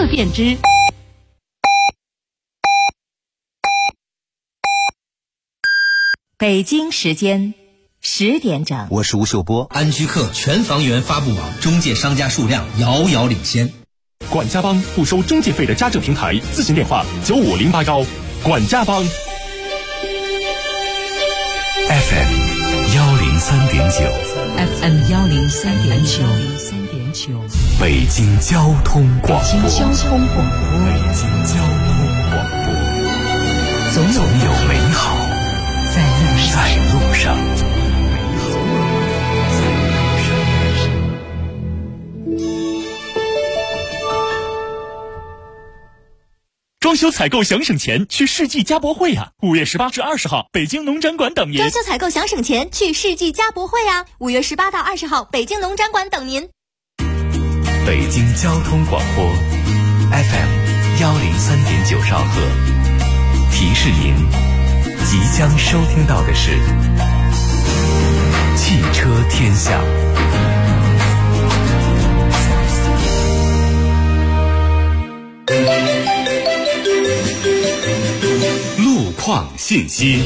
便知。北京时间10点整， 我是吴秀波。 安居客全房源发布网中介商家数量遥遥领先。 管家帮不收中介费的家政平台，咨询电话95081。管家帮 FM 103.9 北京交通广播，总有美好在路上。 装修采购想省钱，去世纪家博会呀！5月18至20号，北京农展馆等您。 装修采购想省钱，去世纪家博会呀！5月18到20号，北京农展馆等您。 北京交通广播 FM 103.9兆赫，提示您即将收听到的是汽车天下。 路况信息。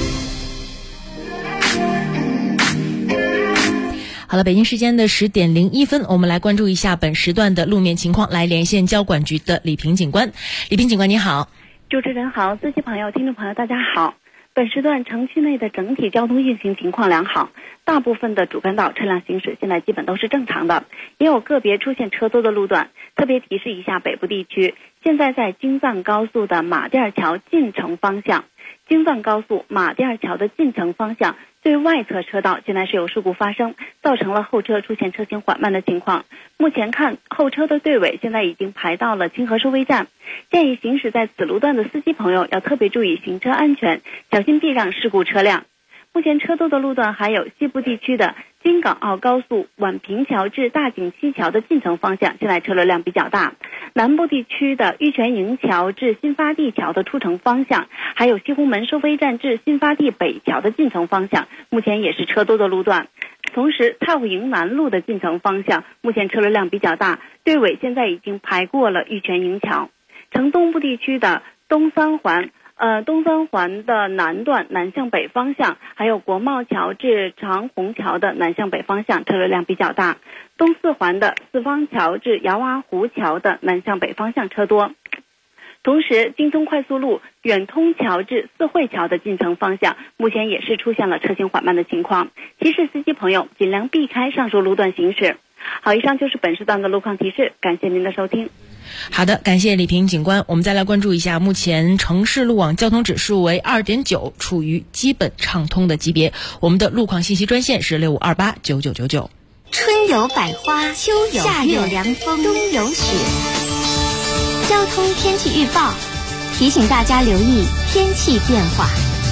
好了，北京时间的10点01分，我们来关注一下本时段的路面情况，来连线交管局的李平警官。李平警官，你好。 主持人好，司机朋友、听众朋友，大家好。本时段城区内的整体交通运行情况良好，大部分的主干道车辆行驶现在基本都是正常的，也有个别出现车多的路段。特别提示一下北部地区，现在在京藏高速的马甸桥进城方向，京藏高速马甸桥的进城方向最外侧车道现在是有事故发生，造成了后车出现车行缓慢的情况。目前看，后车的队尾现在已经排到了清河收费站，建议行驶在此路段的司机朋友要特别注意行车安全，小心避让事故车辆。目前车多的路段还有西部地区的京港澳高速宛平桥至大井西桥的进城方向，现在车流量比较大；南部地区的玉泉营桥至新发地桥的出城方向，还有西湖门收费站至新发地北桥的进城方向，目前也是车多的路段。同时，太湖营南路的进城方向，目前车流量比较大，队尾现在已经排过了玉泉营桥。城东部地区的东三环的南段南向北方向，还有国贸桥至长虹桥的南向北方向车流量比较大。东四环的四方桥至姚洼湖桥的南向北方向车多。同时，京通快速路远通桥至四惠桥的进城方向，目前也是出现了车行缓慢的情况，提示司机朋友尽量避开上述路段行驶。好，以上就是本时段的路况提示，感谢您的收听。 好的，感谢李平警官。我们再来关注一下，目前城市路网交通指数为2.9，处于基本畅通的级别。我们的路况信息专线是65289999。 春有百花，秋有夏有凉风，冬有雪。交通天气预报提醒大家留意天气变化。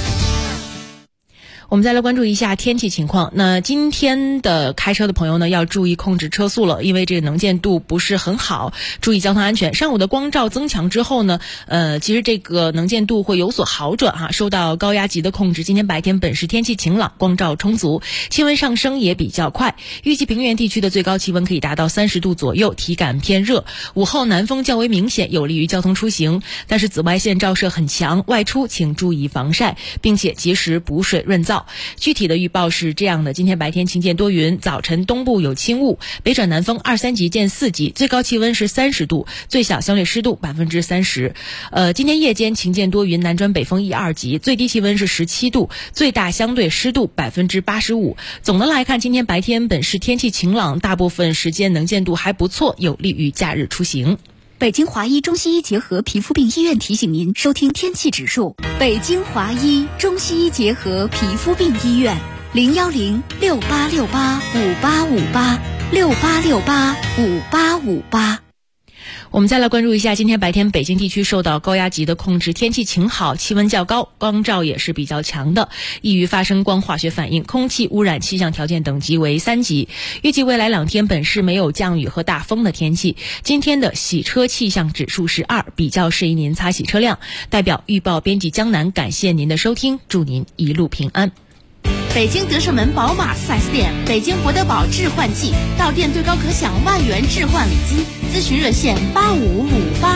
我们再来关注一下天气情况。那今天的开车的朋友呢，要注意控制车速了，因为这个能见度不是很好，注意交通安全。上午的光照增强之后呢，其实这个能见度会有所好转哈。受到高压级的控制，今天白天本市天气晴朗，光照充足，气温上升也比较快。预计平原地区的最高气温可以达到30度左右，体感偏热。午后南风较为明显，有利于交通出行，但是紫外线照射很强，外出请注意防晒，并且及时补水润燥。具体的预报是这样的：今天白天晴间多云，早晨东部有轻雾，北转南风2、3级见4级，最高气温是30度，最小相对湿度30%。今天夜间晴间多云，南转北风1、2级，最低气温是17度，最大相对湿度85%。总的来看，今天白天本市天气晴朗，大部分时间能见度还不错，有利于假日出行。 北京华医中西医结合皮肤病医院提醒您收听天气指数。北京华医中西医结合皮肤病医院，01068685858，68685858。 我们再来关注一下，今天白天北京地区受到高压级的控制，天气晴好，气温较高，光照也是比较强的，易于发生光化学反应，空气污染气象条件等级为3级。预计未来2天本市没有降雨和大风的天气。今天的洗车气象指数是2，比较适宜您擦洗车辆。代表预报编辑江南感谢您的收听，祝您一路平安。 北京德胜门宝马 4S 店，北京博德宝置换季，到店最高可享万元置换礼金，咨询热线855588。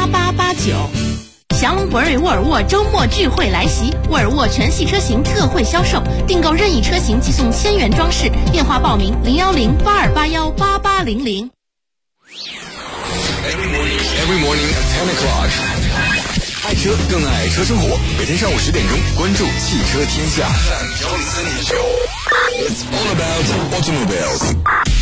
博瑞沃尔沃周末聚会来袭，沃尔沃全系车型特惠销售，订购任意车型即送1000元装饰。电话报名010-8281-8800。 Every morning at 10 o'clock， 爱车更爱车生活。每天上午10点钟，关注汽车天下。It's all about automobiles。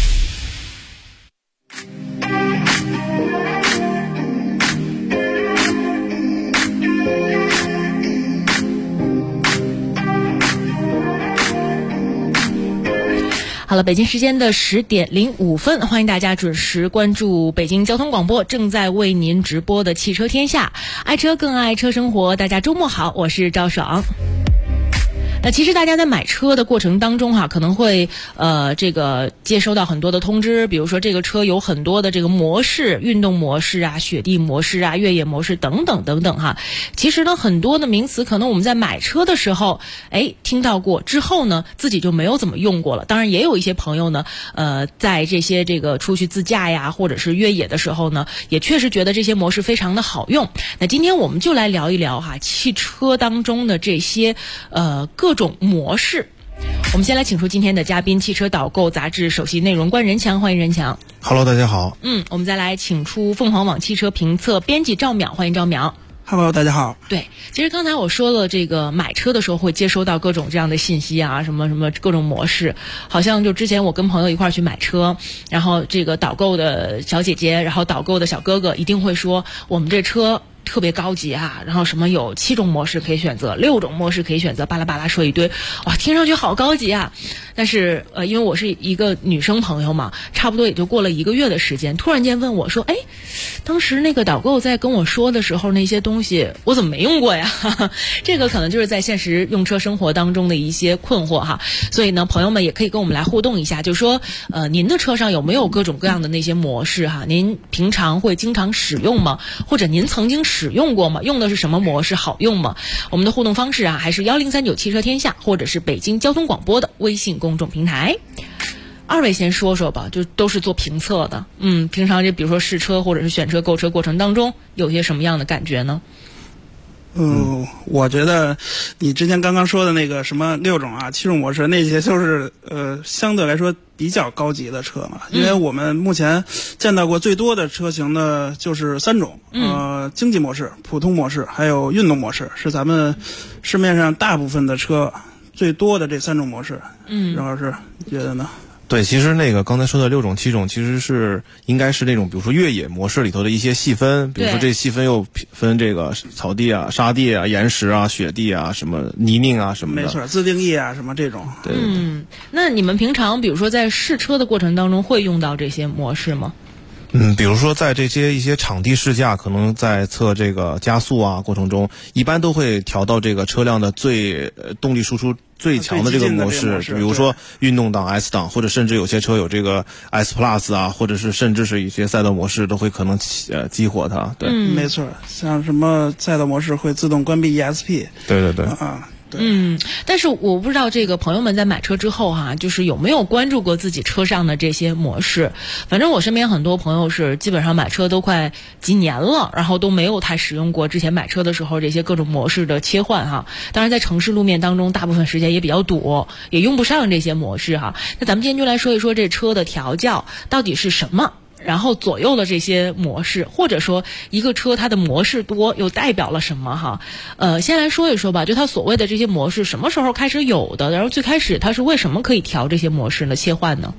好了，北京时间的10点05分，欢迎大家准时关注北京交通广播正在为您直播的汽车天下，爱车更爱车生活。大家周末好，我是赵爽。其实大家在买车的过程当中可能会接收到很多的通知，比如说这个车有很多的这个模式，运动模式啊、雪地模式啊、越野模式等等等等其实呢，很多的名词可能我们在买车的时候听到过，之后呢自己就没有怎么用过了。当然也有一些朋友呢在这些出去自驾呀或者是越野的时候呢，也确实觉得这些模式非常的好用。那今天我们就来聊一聊汽车当中的这些各种模式。我们先来请出今天的嘉宾，汽车导购杂志首席内容官任强，欢迎任强。 Hello， 大家好。 我们再来请出凤凰网汽车评测编辑赵淼，欢迎赵淼。 Hello， 大家好。 对，其实刚才我说了，这个买车的时候会接收到各种这样的信息啊，什么什么各种模式，好像就之前我跟朋友一块儿去买车，然后这个导购的小姐姐，然后导购的小哥哥一定会说，我们这车特别高级然后什么有7种模式可以选择，6种模式可以选择，巴拉巴拉说一堆，哇，听上去好高级但是因为我是一个女生朋友嘛，差不多也就过了1个月的时间，突然间问我说，当时那个导购在跟我说的时候，那些东西我怎么没用过呀？这个可能就是在现实用车生活当中的一些困惑所以呢，朋友们也可以跟我们来互动一下，就是说您的车上有没有各种各样的那些模式您平常会经常使用吗？或者您曾经使用过吗？用的是什么模式？好用吗？我们的互动方式还是1039汽车天下，或者是北京交通广播的微信公众平台。二位先说说吧，就都是做评测的，平常比如说试车或者是选车购车过程当中，有些什么样的感觉呢？ 我觉得你之前刚刚说的那个什么6种7种模式，那些就是相对来说比较高级的车嘛，因为我们目前见到过最多的车型呢就是3种，经济模式、普通模式还有运动模式，是咱们市面上大部分的车最多的这3种模式。任老师觉得呢？ 对，其实那个刚才说的6种7种其实应该是那种比如说越野模式里头的一些细分，比如说这细分又分这个草地沙地岩石雪地什么泥泞什么的。 没错，自定义什么这种。 对。 那你们平常比如说在试车的过程当中会用到这些模式吗？ 比如说在一些场地试驾，可能在测这个加速过程中，一般都会调到这个车辆的最动力输出最强的这个模式，比如说运动档 S 档，或者甚至有些车有这个 S Plus 或者是甚至是一些赛道模式都会可能激活它。对， 没错，像什么赛道模式会自动关闭 ESP。 对。 但是我不知道这个朋友们在买车之后就是有没有关注过自己车上的这些模式。反正我身边很多朋友是基本上买车都快几年了，然后都没有太使用过之前买车的时候这些各种模式的切换当然在城市路面当中大部分时间也比较堵，也用不上这些模式那咱们今天就来说一说这车的调教到底是什么，然后左右了这些模式，或者说一个车它的模式多又代表了什么先来说一说吧，就它所谓的这些模式什么时候开始有的，然后最开始它是为什么可以调这些模式呢？切换呢？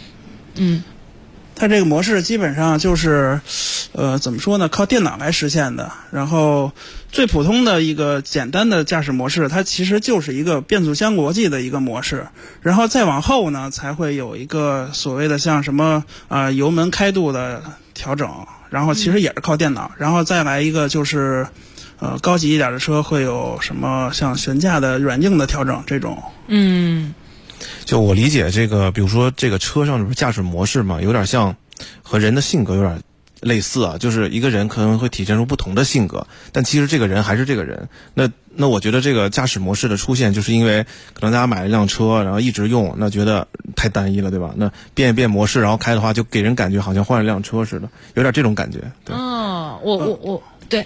它这个模式基本上就是怎么说呢，靠电脑来实现的。然后最普通的一个简单的驾驶模式，它其实就是一个变速箱逻辑的一个模式。然后再往后呢，才会有一个所谓的像什么油门开度的调整，然后其实也是靠电脑。然后再来一个就是高级一点的车会有什么像悬架的软硬的调整这种。 就我理解这个，比如说这个车上不是驾驶模式嘛，有点像和人的性格有点类似就是一个人可能会体现出不同的性格，但其实这个人还是这个人。那我觉得这个驾驶模式的出现，就是因为可能大家买了一辆车，然后一直用，那觉得太单一了，对吧？那变一变模式，然后开的话，就给人感觉好像换了辆车似的，有点这种感觉。对。 我对来。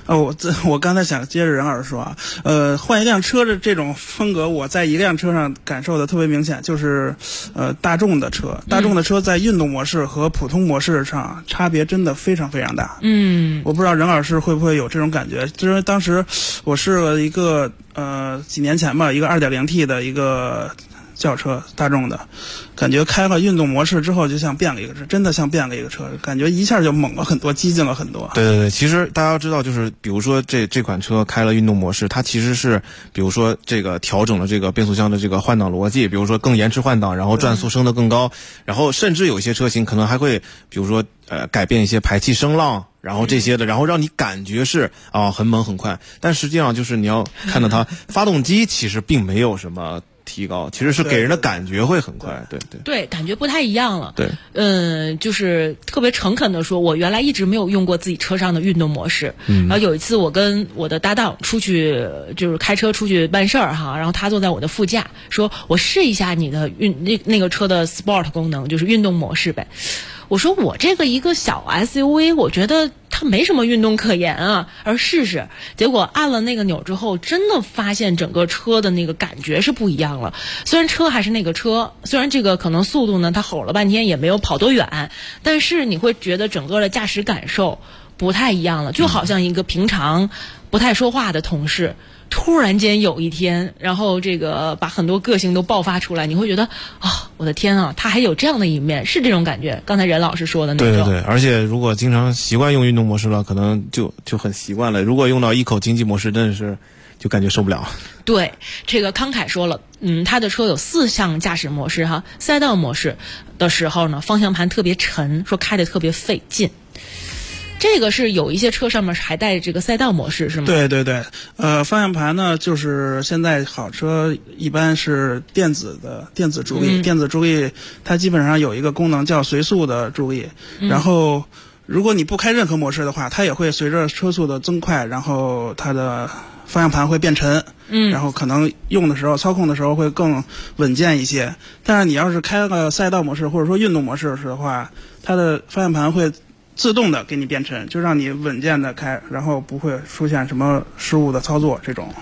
我刚才想接着任老师说啊，换一辆车的这种风格，我在一辆车上感受的特别明显，就是大众的车，在运动模式和普通模式上差别真的非常非常大。我不知道任老师会不会有这种感觉，就是当时我试了一个几年前吧，一个 2.0T 的一个轿车，大众的，感觉开了运动模式之后就像变了一个车，真的像变了一个车，感觉一下就猛了很多，激进了很多。 对，其实大家要知道，就是比如说这款车开了运动模式，它其实是比如说这个调整了这个变速箱的这个换挡逻辑，比如说更延迟换挡，然后转速升得更高，然后甚至有些车型可能还会比如说改变一些排气声浪，然后这些的，然后让你感觉是很猛很快，但实际上就是你要看到它发动机其实并没有什么提高，其实是给人的感觉会很快。 对，感觉不太一样了。 对， 就是特别诚恳的说，我原来一直没有用过自己车上的运动模式。然后有一次我跟我的搭档出去，就是开车出去办事儿哈，然后他坐在我的副驾，说我试一下你的那个车的 Sport 功能，就是运动模式呗。我说我这个一个小 SUV， 我觉得它没什么运动可言啊，而试试，结果按了那个钮之后，真的发现整个车的那个感觉是不一样了。虽然车还是那个车，虽然这个可能速度呢，它吼了半天也没有跑多远，但是你会觉得整个的驾驶感受不太一样了，就好像一个平常不太说话的同事，突然间有一天，然后这个把很多个性都爆发出来，你会觉得我的天啊，他还有这样的一面，是这种感觉。刚才任老师说的那种。 对，而且如果经常习惯用运动模式了，可能就很习惯了。如果用到一口经济模式，真的是就感觉受不了。 对，这个康凯说了，他的车有4项驾驶模式哈。赛道模式的时候呢，方向盘特别沉，说开得特别费劲。这个是有一些车上面还带这个赛道模式是吗？ 对，方向盘呢，就是现在好车一般是电子助力，电子助力它基本上有一个功能叫随速的助力，然后如果你不开任何模式的话，它也会随着车速的增快，然后它的方向盘会变沉，然后可能用的时候操控的时候会更稳健一些。但是你要是开了赛道模式或者说运动模式的话，它的方向盘会自动的给你变沉，就让你稳健的开，然后不会出现什么失误的操作这种。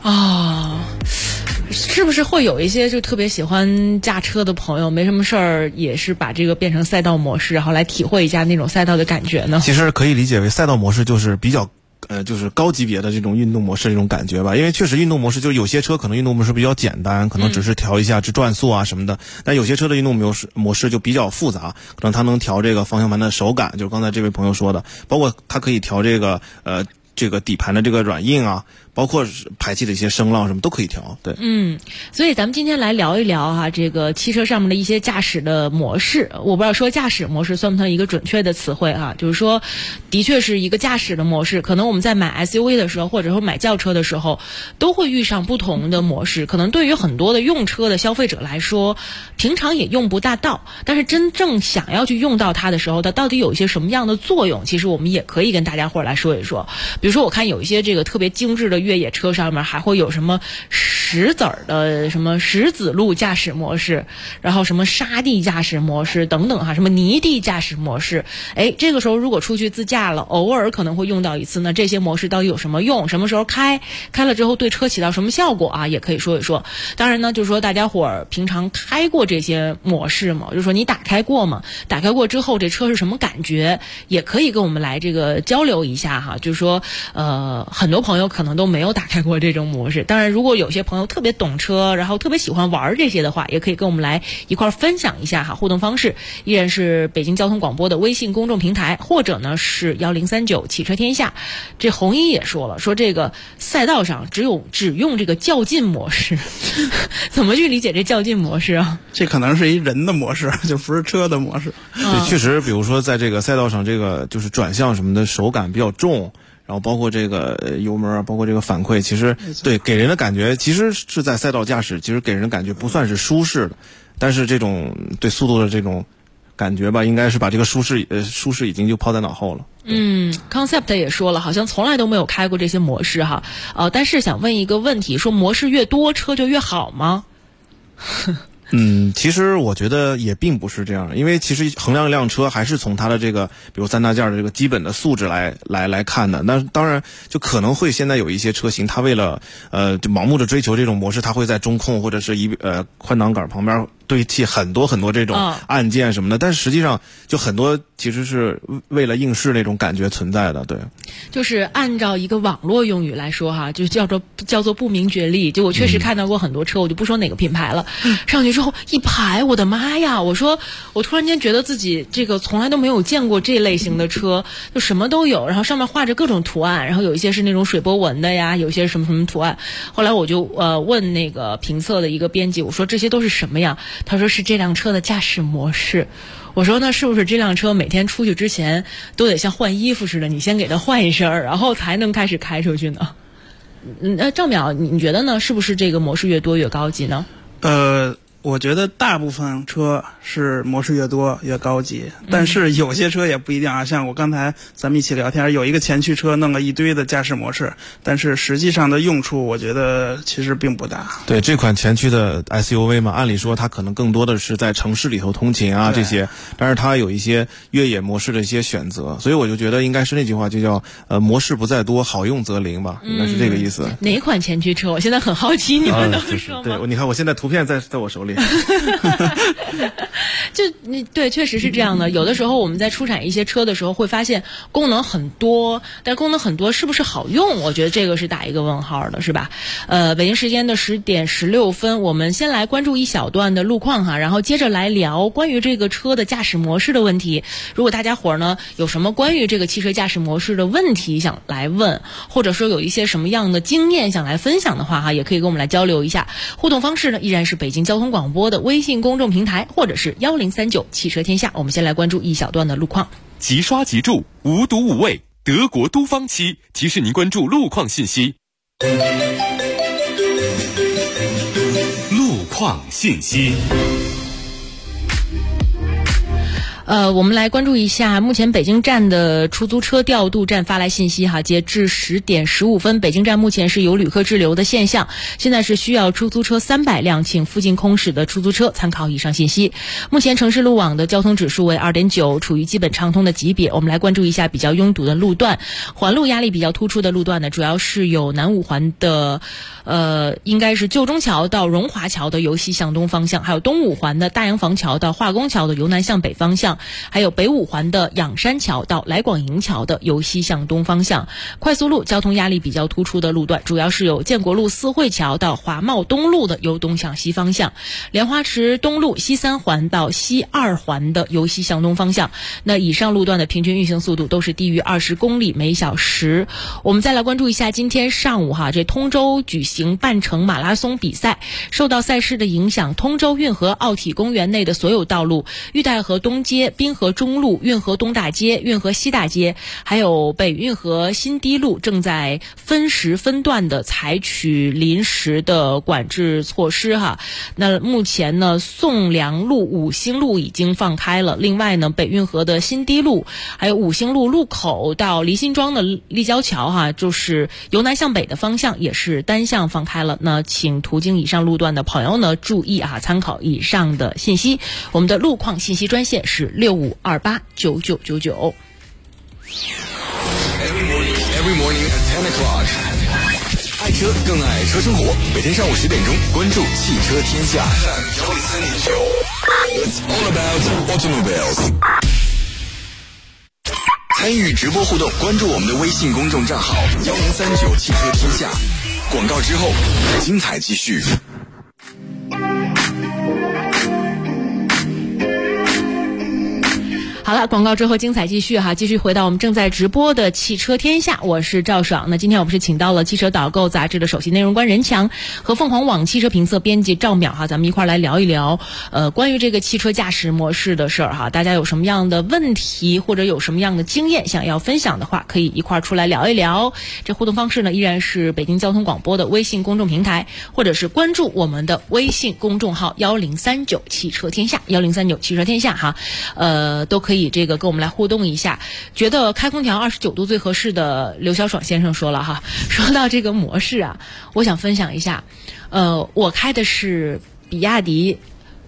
是不是会有一些就特别喜欢驾车的朋友，没什么事儿也是把这个变成赛道模式，然后来体会一下那种赛道的感觉呢？ 其实可以理解为赛道模式就是比较就是高级别的这种运动模式这种感觉吧，因为确实运动模式就是有些车可能运动模式比较简单，可能只是调一下这转速啊什么的，但有些车的运动模式就比较复杂，可能它能调这个方向盘的手感，就是刚才这位朋友说的，包括它可以调这个底盘的这个软硬啊，包括排气的一些声浪什么都可以调。对， 所以咱们今天来聊一聊哈，这个汽车上面的一些驾驶的模式。我不知道说驾驶模式算不算一个准确的词汇哈，就是说的确是一个驾驶的模式，可能我们在买 SUV 的时候或者说买轿车的时候都会遇上不同的模式，可能对于很多的用车的消费者来说平常也用不大到，但是真正想要去用到它的时候，它到底有一些什么样的作用，其实我们也可以跟大家伙来说一说。比如说我看有一些这个特别精致的越野车上面还会有什么石子路驾驶模式，然后什么沙地驾驶模式等等哈，什么泥地驾驶模式。这个时候如果出去自驾了，偶尔可能会用到一次呢，这些模式到底有什么用，什么时候开了之后对车起到什么效果啊，也可以说一说。当然呢，就是说大家伙儿平常开过这些模式吗？就是说你打开过吗？打开过之后这车是什么感觉，也可以跟我们来这个交流一下哈。就是说很多朋友可能都没有打开过这种模式，当然如果有些朋友特别懂车，然后特别喜欢玩这些的话，也可以跟我们来一块分享一下哈。互动方式依然是北京交通广播的微信公众平台，或者呢是1039汽车天下。这红衣也说了，说这个赛道上只用这个较劲模式怎么去理解这较劲模式啊？ 这可能是一人的模式，就不是车的模式。 对，确实比如说在这个赛道上，这个就是转向什么的手感比较重，然后包括这个油门啊，包括这个反馈，其实对给人的感觉其实是在赛道驾驶，其实给人的感觉不算是舒适的，但是这种对速度的这种感觉吧，应该是把这个舒适已经就抛在脑后了。 Concept 也说了，好像从来都没有开过这些模式哈。但是想问一个问题，说模式越多车就越好吗？ 其实我觉得也并不是这样，因为其实衡量一辆车还是从它的这个，比如三大件的这个基本的素质来看的。那当然就可能会现在有一些车型，它为了就盲目的追求这种模式，它会在中控或者是宽挡杆旁边堆砌很多这种按键什么的，但是实际上就很多其实是为了应试那种感觉存在的。对， 就是按照一个网络用语来说哈，就叫做不明觉厉。就我确实看到过很多车，我就不说哪个品牌了，上去之后一排，我的妈呀！我说我突然间觉得自己这个从来都没有见过这类型的车，就什么都有，然后上面画着各种图案，然后有一些是那种水波纹的呀，有一些什么什么图案。后来我就问那个评测的一个编辑，我说这些都是什么呀？他说是这辆车的驾驶模式。我说那是不是这辆车每天出去之前都得像换衣服似的，你先给它换一身，然后才能开始开出去呢？赵淼，你觉得呢？是不是这个模式越多越高级呢？ 我觉得大部分车是模式越多越高级，但是有些车也不一定啊。像我刚才咱们一起聊天，有一个前驱车弄了一堆的驾驶模式，但是实际上的用处我觉得其实并不大。 对，这款前驱的 SUV 嘛，按理说它可能更多的是在城市里头通勤啊这些，但是它有一些越野模式的一些选择，所以我就觉得应该是那句话，就叫模式不在多，好用则灵吧，应该是这个意思。 哪款前驱车？我现在很好奇，你们能说吗？ 对，你看我现在图片在我手里。 对，确实是这样的。有的时候我们在出产一些车的时候，会发现功能很多，但功能很多是不是好用？我觉得这个是打一个问号的，是吧？北京时间的10点16分，我们先来关注一小段的路况哈，然后接着来聊关于这个车的驾驶模式的问题。如果大家伙呢有什么关于这个汽车驾驶模式的问题想来问，或者说有一些什么样的经验想来分享的话哈，也可以跟我们来交流一下。互动方式呢依然是北京交通广播的微信公众平台，或者是1039汽车天下。我们先来关注一小段的路况。 即刷即住，无毒无味，德国都方漆提示您关注路况信息。路况信息。 我们来关注一下目前北京站的出租车调度站发来信息哈，截至10点15分，北京站目前是有旅客滞留的现象，现在是需要出租车300辆，请附近空驶的出租车参考以上信息。目前城市路网的交通指数为 2.9， 处于基本畅通的级别。我们来关注一下比较拥堵的路段，环路压力比较突出的路段呢，主要是有南五环的应该是旧中桥到荣华桥的由西向东方向，还有东五环的大洋房桥到化工桥的由南向北方向，还有北五环的仰山桥到来广营桥的由西向东方向。快速路交通压力比较突出的路段，主要是有建国路四惠桥到华贸东路的由东向西方向，莲花池东路西3环到西2环的由西向东方向。那以上路段的平均运行速度都是低于20公里每小时。我们再来关注一下今天上午哈，这通州举行半程马拉松比赛，受到赛事的影响，通州运河奥体公园内的所有道路，玉带河东街、滨河中路、运河东大街、运河西大街，还有北运河新堤路正在分时分段的采取临时的管制措施哈。那目前呢，宋良路、五星路已经放开了，另外呢，北运河的新堤路还有五星路路口到离心庄的立交桥哈，就是由南向北的方向也是单向放开了。那请途经以上路段的朋友呢注意啊，参考以上的信息。我们的路况信息专线是65289999。 Every morning at 10 o'clock， 爱车更爱车生活。每天上午10点钟，关注汽车天下。It's all about automobiles。参与直播互动，关注我们的微信公众账号1039汽车天下。广告之后，精彩继续。 好了，广告之后精彩继续哈，继续回到我们正在直播的汽车天下，我是赵爽。那今天我们是请到了汽车导购杂志的首席内容官任强和凤凰网汽车评测编辑赵淼哈，咱们一块来聊一聊关于这个汽车驾驶模式的事儿哈。大家有什么样的问题或者有什么样的经验想要分享的话，可以一块出来聊一聊。这互动方式呢依然是北京交通广播的微信公众平台，或者是关注我们的微信公众号1039汽车天下1039汽车天下哈，都可以这个跟我们来互动一下。觉得开空调29度最合适的刘小爽先生说了哈，说到这个模式啊，我想分享一下，我开的是比亚迪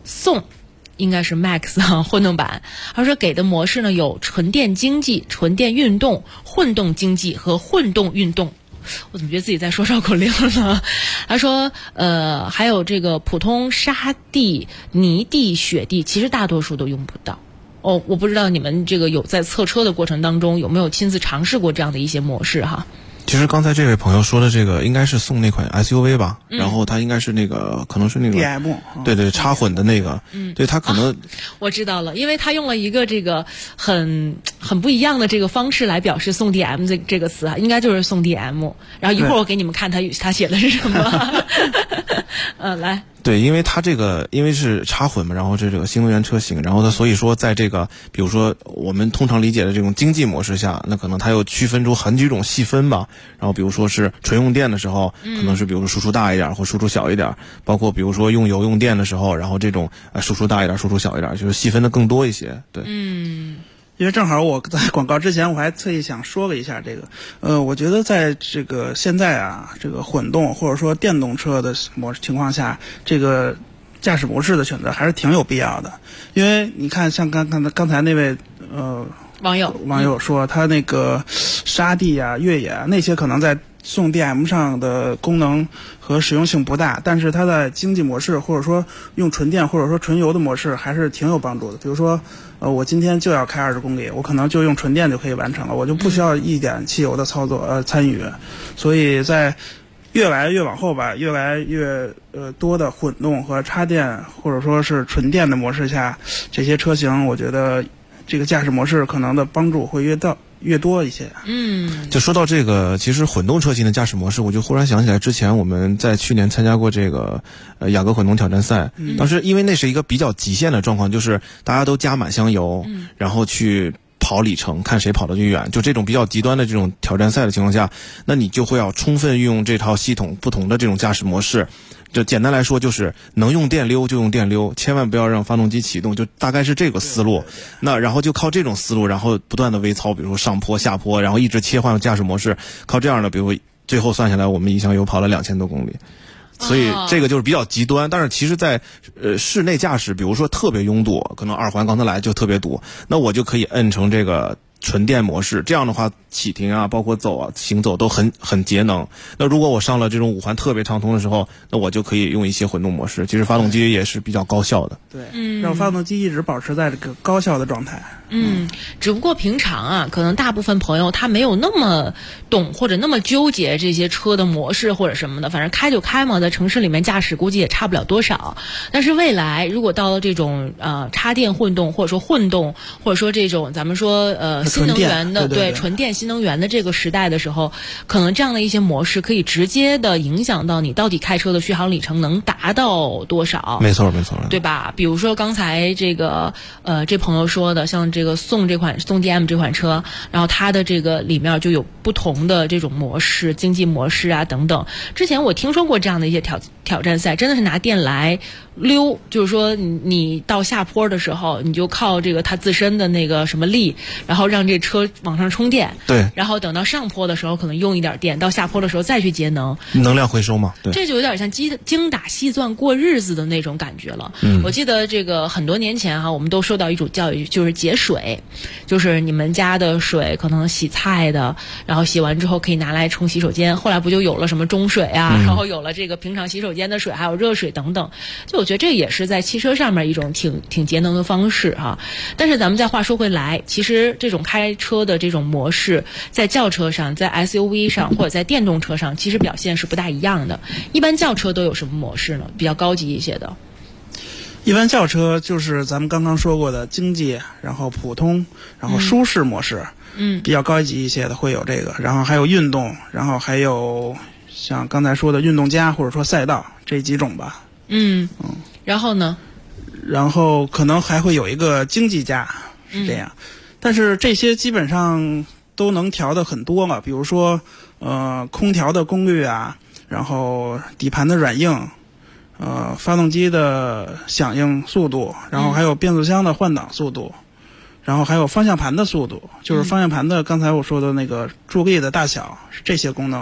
宋应该是 Max 混动版，他说给的模式呢有纯电经济、纯电运动、混动经济和混动运动。我怎么觉得自己在说绕口令呢？他说还有这个普通沙地、泥地、雪地，其实大多数都用不到。我不知道你们这个有在测车的过程当中有没有亲自尝试过这样的一些模式哈？ 其实刚才这位朋友说的这个应该是送那款 SUV 吧，然后它应该是那个可能是那个 DM， 对插混的那个，对它可能我知道了，因为他用了一个这个很不一样的这个方式来表示送 DM 这个词啊，应该就是送 DM。然后一会儿我给你们看他写的是什么。来。 对，因为它这个因为是插混嘛，然后这个新能源车型，然后它所以说在这个比如说我们通常理解的这种经济模式下，那可能它又区分出很几种细分吧。然后比如说是纯用电的时候，可能是比如说输出大一点或输出小一点，包括比如说用油用电的时候，然后这种输出大一点输出小一点，就是细分的更多一些。对， 因为正好我在广告之前我还特意想说了一下这个，我觉得在这个现在啊，这个混动或者说电动车的情况下，这个驾驶模式的选择还是挺有必要的。因为你看，像刚才那位网友说，他那个沙地啊、越野啊那些可能在送 DM 上的功能和实用性不大，但是它在经济模式或者说用纯电或者说纯油的模式还是挺有帮助的。比如说我今天就要开20公里，我可能就用纯电就可以完成了，我就不需要一点汽油的操作参与。所以在越来越往后吧，越来越多的混动和插电或者说是纯电的模式下，这些车型我觉得这个驾驶模式可能的帮助会越多一些。 就说到这个，其实混动车型的驾驶模式，我就忽然想起来，之前我们在去年参加过这个雅阁混动挑战赛，当时因为那是一个比较极限的状况，就是大家都加满箱油，然后去跑里程，看谁跑得最远，就这种比较极端的这种挑战赛的情况下，那你就会要充分运用这套系统不同的这种驾驶模式。就简单来说，就是能用电溜就用电溜，千万不要让发动机启动，就大概是这个思路。那然后就靠这种思路，然后不断的微操，比如说上坡下坡，然后一直切换驾驶模式，靠这样的，比如最后算下来，我们一箱油跑了2000多公里。所以这个就是比较极端，但是其实在室内驾驶，比如说特别拥堵，可能2环刚才来就特别堵，那我就可以摁成这个纯电模式，这样的话启停啊，包括行走都很节能。那如果我上了这种5环特别畅通的时候，那我就可以用一些混动模式，其实发动机也是比较高效的。 对，让发动机一直保持在这个高效的状态。 只不过平常啊，可能大部分朋友他没有那么懂或者那么纠结这些车的模式或者什么的，反正开就开嘛，在城市里面驾驶估计也差不了多少。但是未来如果到了这种插电混动或者说混动，或者说这种咱们说新能源的对纯电新能源的这个时代的时候，可能这样的一些模式可以直接的影响到你到底开车的续航里程能达到多少。 没错， 对吧？比如说刚才这个这朋友说的，像这个宋 DM 这款车，然后它的这个里面就有不同的这种模式，经济模式啊等等。之前我听说过这样的一些挑战赛，真的是拿电来溜，就是说你到下坡的时候，你就靠这个它自身的那个什么力，然后让这车往上充电。 对。 然后等到上坡的时候可能用一点电，到下坡的时候再去节能。 能量回收嘛。对。 这就有点像精打细算过日子的那种感觉了。我记得这个很多年前我们都受到一种教育，就是节水，就是你们家的水可能洗菜的，然后洗完之后可以拿来冲洗手间。后来不就有了什么中水啊，然后有了这个平常洗手间的水，还有热水等等。就我觉得这也是在汽车上面一种挺节能的方式哈。但是咱们再话说回来，其实这种开车的这种模式，在轿车上、在 SUV 上或者在电动车上，其实表现是不大一样的。一般轿车都有什么模式呢？比较高级一些的。 一般轿车就是咱们刚刚说过的经济，然后普通，然后舒适模式，比较高级一些的会有这个，然后还有运动，然后还有像刚才说的运动加或者说赛道这几种吧。 然后呢？ 然后可能还会有一个经济加，是这样。但是这些基本上都能调的很多嘛，比如说空调的功率啊，然后底盘的软硬。发动机的响应速度，然后还有变速箱的换挡速度，然后还有方向盘的速度，就是方向盘的刚才我说的那个助力的大小，这些功能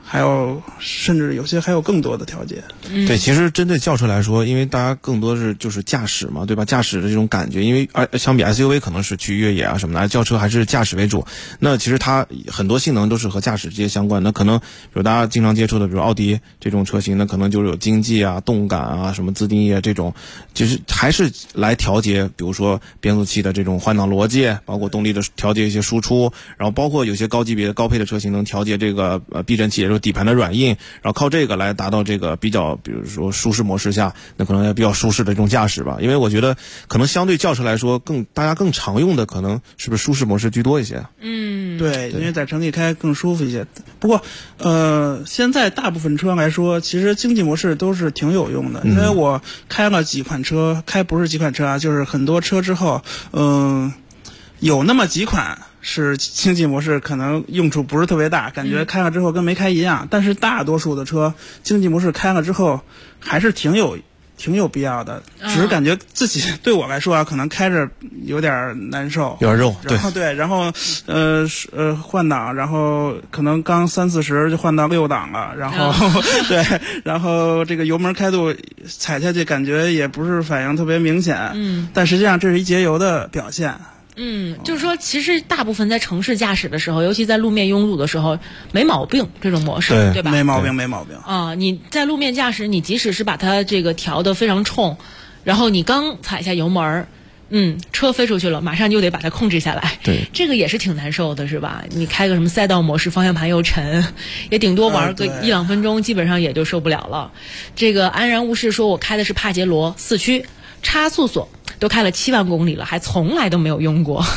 还有甚至有些还有更多的调节。 对，其实针对轿车来说，因为大家更多是就是驾驶嘛，对吧？驾驶的这种感觉，因为相比 SUV 可能是去越野啊什么的，轿车还是驾驶为主。那其实它很多性能都是和驾驶直接相关的。可能比如大家经常接触的，比如奥迪这种车型，那可能就是有经济啊、动感啊、什么自定义啊这种，就是还是来调节，比如说变速器的这种换挡逻辑，包括动力的调节一些输出，然后包括有些高级别的高配的车型能调节这个避震器，也就是底盘的软硬，然后靠这个来达到这个比较，比如说舒适模式下，那可能也比较舒适的这种驾驶吧。因为我觉得可能相对轿车来说，大家更常用的可能是不是舒适模式居多一些？ 对，因为在城里开更舒服一些。不过，现在大部分车来说，其实经济模式都是挺有用的。因为我开了几款车，不是几款车啊，就是很多车之后，有那么几款是经济模式可能用处不是特别大，感觉开了之后跟没开一样。但是大多数的车经济模式开了之后还是挺有必要的，只是感觉自己对我来说啊，可能开着有点难受， 有点肉。 然后换挡，然后可能刚30-40就换到6档了，然后对，然后这个油门开度踩下去感觉也不是反应特别明显，但实际上这是一节油的表现。 就是说，其实大部分在城市驾驶的时候，尤其在路面拥堵的时候，没毛病这种模式，对吧？ 没毛病啊！你在路面驾驶，你即使是把它这个调得非常冲，然后你刚踩下油门，车飞出去了，马上就得把它控制下来。 对， 这个也是挺难受的，是吧？你开个什么赛道模式，方向盘又沉，也顶多玩个1-2分钟，基本上也就受不了了。这个安然无事说，我开的是帕杰罗4驱差速锁。都开了7万公里了，还从来都没有用过。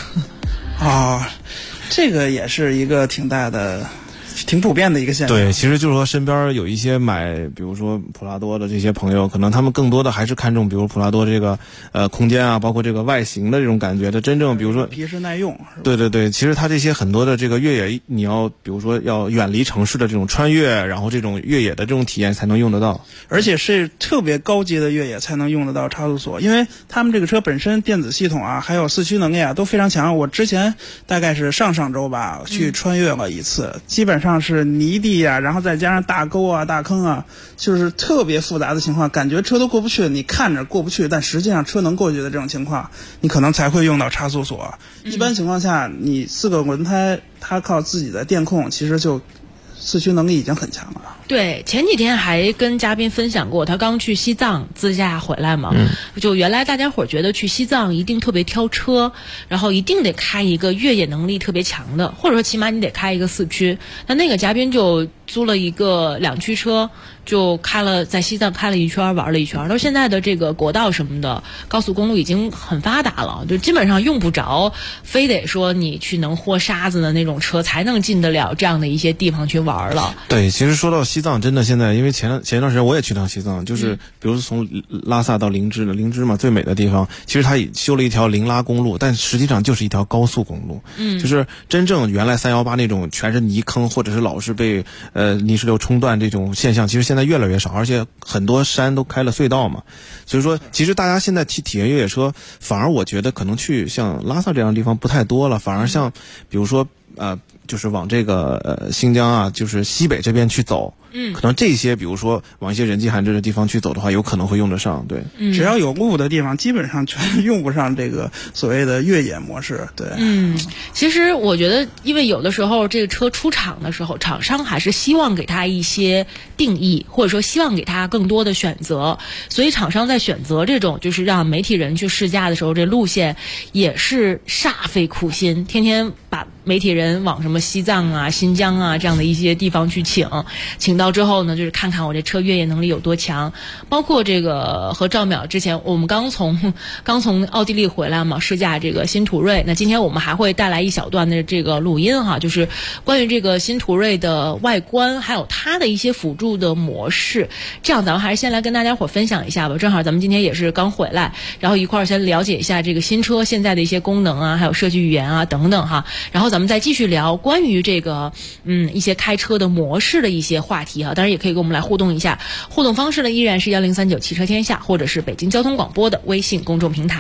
这个也是一个挺普遍的一个现象。 对，其实就是说身边有一些比如说普拉多的这些朋友，可能他们更多的还是看重，比如普拉多这个空间啊，包括这个外形的这种感觉的。真正比如说皮实耐用， 对，其实它这些很多的这个越野，你要比如说要远离城市的这种穿越，然后这种越野的这种体验才能用得到， 而且是特别高级的越野才能用得到差速锁，因为他们这个车本身电子系统啊，还有4驱能力啊都非常强。我之前大概是上周吧去穿越了一次，基本上是泥地啊，然后再加上大沟啊、大坑啊，就是特别复杂的情况，感觉车都过不去，你看着过不去，但实际上车能过去的这种情况，你可能才会用到差速锁。一般情况下，你4个轮胎它靠自己的电控，其实就4驱能力已经很强了。 对，前几天还跟嘉宾分享过，他刚去西藏自驾回来嘛，就原来大家伙觉得去西藏一定特别挑车，然后一定得开一个越野能力特别强的，或者说起码你得开一个4驱。那个嘉宾就租了一个2驱车，就在西藏开了一圈，玩了一圈。到现在的这个国道什么的，高速公路已经很发达了，就基本上用不着非得说你去能豁沙子的那种车才能进得了这样的一些地方去玩了。 对，其实说到西藏，真的现在因为前一段时间我也去趟西藏，就是比如说从拉萨到林芝嘛，最美的地方，其实它修了一条林拉公路，但实际上就是一条高速公路。就是真正原来318那种全是泥坑或者是老是被泥石流冲断这种现象，其实现在越来越少，而且很多山都开了隧道嘛。所以说其实大家现在体验越野车，反而我觉得可能去像拉萨这样的地方不太多了，反而像比如说就是往这个新疆啊，就是西北这边去走，可能这些比如说往一些人迹罕至的地方去走的话，有可能会用得上。对， 只要有路的地方，基本上全用不上这个所谓的越野模式。对， 其实我觉得，因为有的时候这个车出厂的时候，厂商还是希望给它一些定义，或者说希望给它更多的选择，所以厂商在选择这种就是让媒体人去试驾的时候，这路线也是煞费苦心，天天把媒体人往什么西藏啊、新疆啊这样的一些地方去请到之后呢，就是看看我这车越野能力有多强。包括这个和赵淼之前我们刚从奥地利回来嘛，试驾这个新途锐。那今天我们还会带来一小段的这个录音哈，就是关于这个新途锐的外观，还有它的一些辅助的模式。这样咱们还是先来跟大家伙分享一下吧，正好咱们今天也是刚回来，然后一块儿先了解一下这个新车现在的一些功能啊，还有设计语言啊等等哈。然后咱们再继续聊关于这个一些开车的模式的一些话题哈，当然也可以跟我们来互动一下。互动方式呢依然是1039汽车天下，或者是北京交通广播的微信公众平台。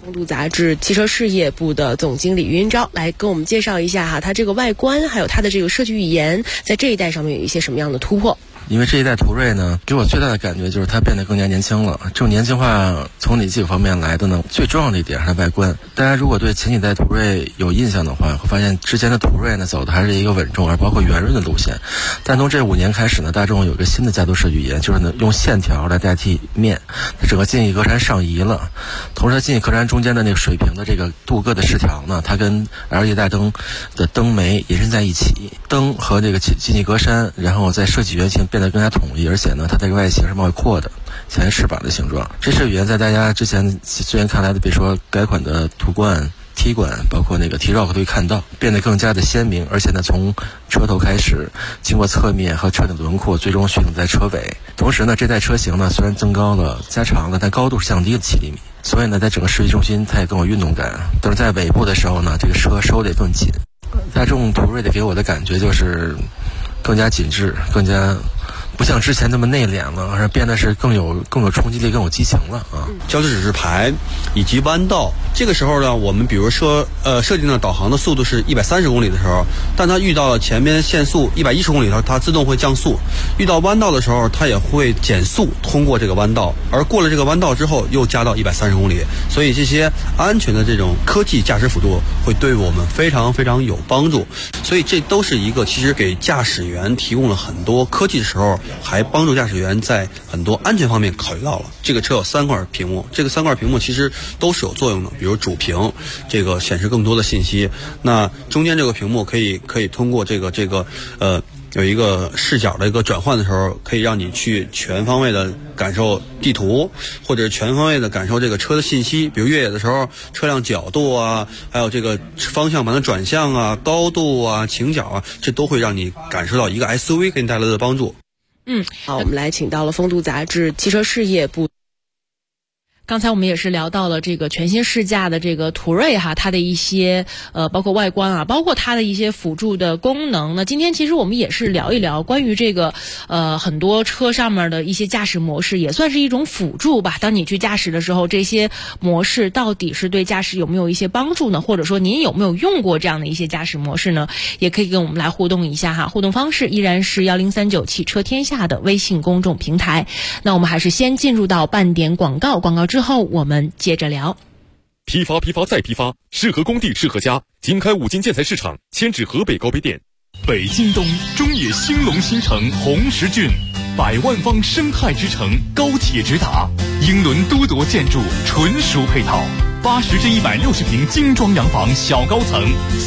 风度杂志汽车事业部的总经理于云昭来跟我们介绍一下哈，它这个外观还有它的这个设计语言，在这一代上面有一些什么样的突破。 因为这一代途锐呢，给我最大的感觉就是它变得更加年轻了。这种年轻化从哪几个方面来的呢？最重要的一点是它外观。大家如果对前几代途锐有印象的话，会发现之前的途锐呢走的还是一个稳重而包括圆润的路线。但从这5年开始呢，大众有一个新的家族设计语言，就是呢用线条来代替面，它整个进气格栅上移了。同时，它进气格栅中间的那个水平的这个镀铬的饰条呢，它跟 LED 大灯的灯眉延伸在一起，灯和这个进气格栅，然后在设计原型变得更加统一，而且呢，它这个外形是外扩的，像翅膀的形状。这设计语言在大家之前看来的，比如说改款的途观、T 管，包括那个 T-Roc 都会看到，变得更加的鲜明。而且呢，从车头开始，经过侧面和车顶轮廓，最终迅速在车尾。同时呢，这代车型呢虽然增高了、加长了，但高度是降低了7厘米。所以呢，在整个设计中心它也更有运动感。但是在尾部的时候呢，这个车收得也更紧。大众途锐的给我的感觉就是更加紧致，更加不像之前那么内敛了，而变得是更有冲击力、更有激情了啊！ 交通指示牌以及弯道，这个时候呢，我们比如说设定的导航的速度是130公里的时候，但它遇到了前面限速110公里的时候，它自动会降速；遇到弯道的时候，它也会减速通过这个弯道，而过了这个弯道之后又加到130公里。所以这些安全的这种科技驾驶辅助会对我们非常非常有帮助。所以这都是一个其实给驾驶员提供了很多科技的时候，还帮助驾驶员在很多安全方面考虑到了。这个车有3块屏幕，这个3块屏幕其实都是有作用的。比如主屏，这个显示更多的信息；那中间这个屏幕可以通过这个有一个视角的一个转换的时候，可以让你去全方位的感受地图，或者全方位的感受这个车的信息。比如越野的时候，车辆角度啊，还有这个方向盘的转向啊、高度啊、倾角啊，这都会让你感受到一个 SUV 给你带来的帮助。 好，我们来请到了风度杂志汽车事业部。 刚才我们也是聊到了这个全新试驾的这个途锐哈，它的一些包括外观啊，包括它的一些辅助的功能。那今天其实我们也是聊一聊关于这个很多车上面的一些驾驶模式，也算是一种辅助吧。当你去驾驶的时候，这些模式到底是对驾驶有没有一些帮助呢？或者说您有没有用过这样的一些驾驶模式呢？也可以跟我们来互动一下哈。互动方式依然是1039汽车天下的微信公众平台。那我们还是先进入到半点广告之后我们接着聊。 批发再批发，适合工地适合家。经开5金建材市场，迁至河北高碑店。 北京东中野兴隆新城红石郡，100万方生态之城，高铁直达，英伦都铎建筑纯属配套，80至160平精装洋房小高层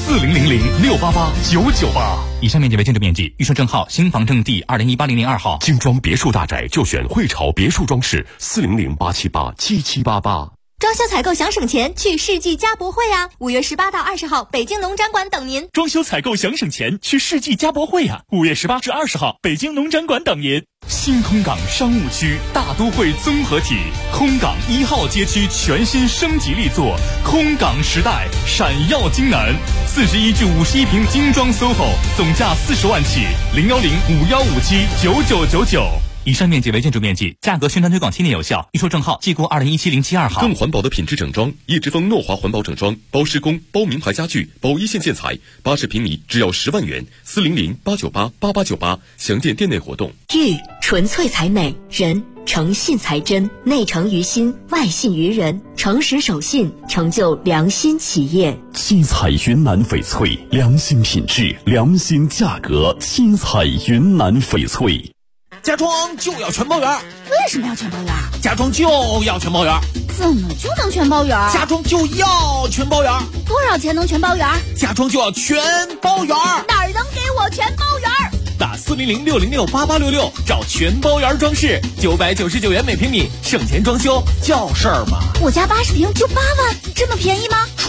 ，4000688998。 以上面积为建筑面积，预售证号新房证第2018-002号。 精装别墅大宅就选汇潮别墅装饰，400-878-7788。 装修采购想省钱，去世纪家博会啊！5月18到20号，北京农展馆等您。 装修采购想省钱，去世纪家博会啊！5月18至20号，北京农展馆等您。新空港商务区大都会综合体，空港1号街区全新升级力作，空港时代闪耀京南，41至51平精装 SOHO， 总价40万起，010-5157-9999。 以上面积为建筑面积，价格宣传推广期内有效，预售证号记过2017-072号。 更环保的品质整装，叶之峰诺华环保整装，包施工、包名牌家具、包一线建材，80平米只要10万元，400-898-8898，详见店内活动。 玉纯粹才美，人诚信才真，内诚于心，外信于人，诚实守信，成就良心企业。 七彩云南翡翠，良心品质，良心价格，七彩云南翡翠。 家装就要全包圆。 为什么要全包圆？ 家装就要全包圆。 怎么就能全包圆？ 家装就要全包圆。 多少钱能全包圆？ 家装就要全包圆。 哪儿能给我全包圆？ 打400-606-8866找全包圆装饰，999元每平米，省钱装修叫事儿吗？ 我家80平就8万，这么便宜吗？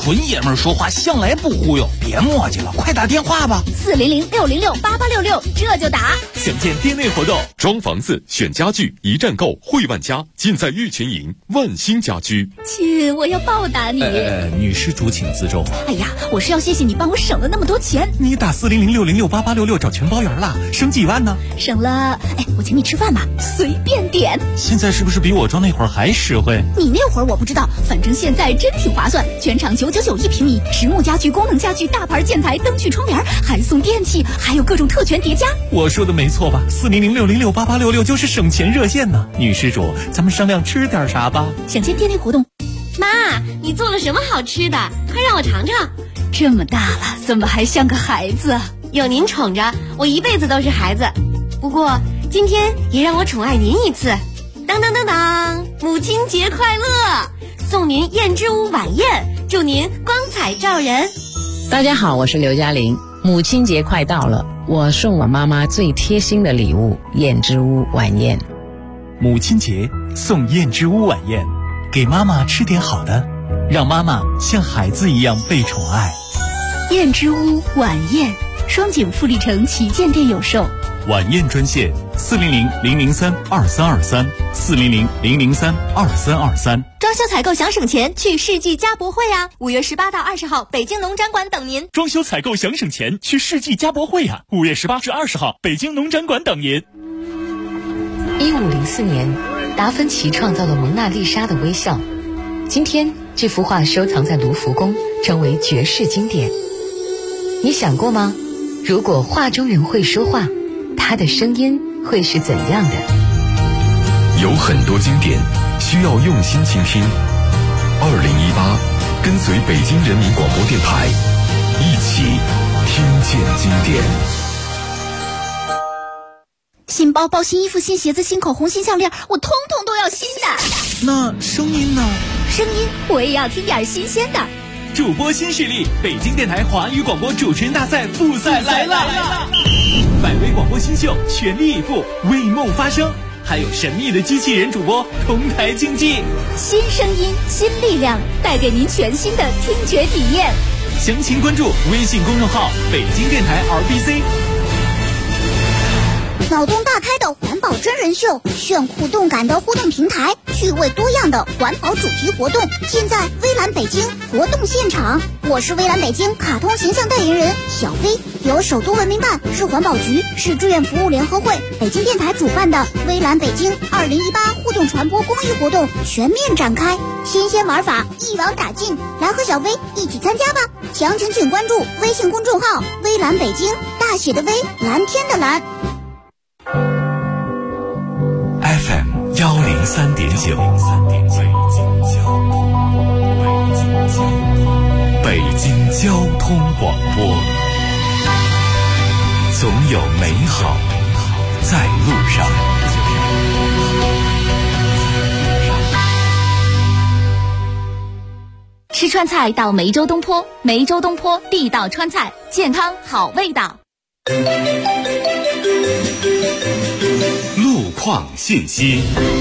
纯爷们儿说话向来不忽悠，别磨叽了，快打电话吧。 400-606-8866，这就打。 想见店内活动， 装房子、选家具，一站购，汇万家，尽在玉泉营万兴家居。 亲，我要报答你。 女施主请自重。 哎呀，我是要谢谢你帮我省了那么多钱。 你打400-606-8866找全包圆了，省几万呢？ 省了，我请你吃饭吧，随便点。 现在是不是比我装那会儿还实惠？ 你那会儿我不知道，反正现在真挺划算，全场999一平米，实木家具、功能家具、大牌建材、灯具、窗帘，还送电器，还有各种特权叠加。 我说的没错吧？400-606-8866就是省钱热线呢。女施主，咱们商量吃点啥吧？ 想见店内活动。 妈，你做了什么好吃的？快让我尝尝。 这么大了，怎么还像个孩子？ 有您宠着，我一辈子都是孩子。不过今天也让我宠爱您一次。当当当当，母亲节快乐！送您燕之屋晚宴，祝您光彩照人。 大家好，我是刘嘉玲。母亲节快到了，我送我妈妈最贴心的礼物——燕之屋晚宴。 母亲节送燕之屋晚宴，给妈妈吃点好的，让妈妈像孩子一样被宠爱。 燕之屋晚宴，双井富力城旗舰店有售。 晚宴专线400-003-2323，400-003-2323。 装修采购想省钱，去世纪家博会啊！5月18到20号，北京农展馆等您。 装修采购想省钱，去世纪家博会啊！5月18至20号，北京农展馆等您。 1504年，达芬奇创造了蒙娜丽莎的微笑。今天，这幅画收藏在卢浮宫，成为绝世经典。你想过吗？如果画中人会说话，他的声音会是怎样的？ 有很多经典需要用心倾听。2018，跟随北京人民广播电台，一起听见经典。 新包包、新衣服、新鞋子、新口红、新项链，我通通都要新的。 那声音呢？ 声音我也要听点新鲜的。 主播新势力，北京电台华语广播主持人大赛复赛来了！100位广播新秀全力以赴，为梦发声，还有神秘的机器人主播同台竞技。 新声音，新力量，带给您全新的听觉体验。 详情关注微信公众号北京电台 RBC。 脑洞大开的环保真人秀，炫酷动感的互动平台，趣味多样的环保主题活动，尽在微蓝北京活动现场。我是微蓝北京卡通形象代言人小飞，由首都文明办、市环保局、市志愿服务联合会、北京电台主办的微蓝北京2018互动传播公益活动全面展开，新鲜玩法一网打尽，来和小飞一起参加吧！详情请关注微信公众号微蓝北京，大写的微，蓝天的蓝。 FM 103.9，北京交通广播，总有美好在路上。 吃川菜到梅州东坡，梅州东坡地道川菜，健康好味道。 路况信息。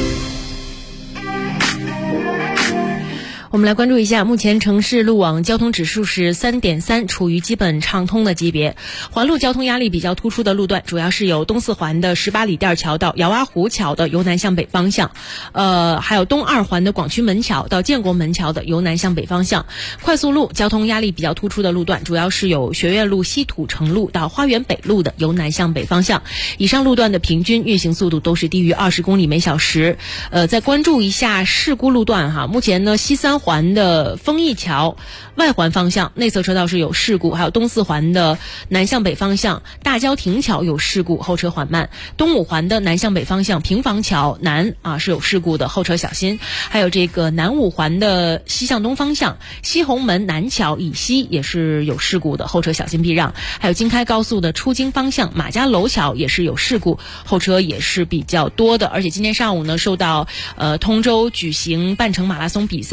我们来关注一下，目前城市路网交通指数是3.3，处于基本畅通的级别。环路交通压力比较突出的路段，主要是有东四环的18里店桥到姚洼湖桥的由南向北方向，还有东二环的广渠门桥到建国门桥的由南向北方向。快速路交通压力比较突出的路段，主要是有学院路西土城路到花园北路的由南向北方向。以上路段的平均运行速度都是低于20公里每小时。再关注一下事故路段哈，目前呢西三环的丰益桥外环方向内侧车道是有事故，还有东四环的南向北方向大郊亭桥有事故，后车缓慢。东五环的南向北方向平房桥南是有事故的，后车小心。还有这个南五环的西向东方向西红门南桥以西也是有事故的，后车小心避让。还有京开高速的出京方向马家楼桥也是有事故，后车也是比较多的。而且今天上午呢，受到通州举行半程马拉松比赛的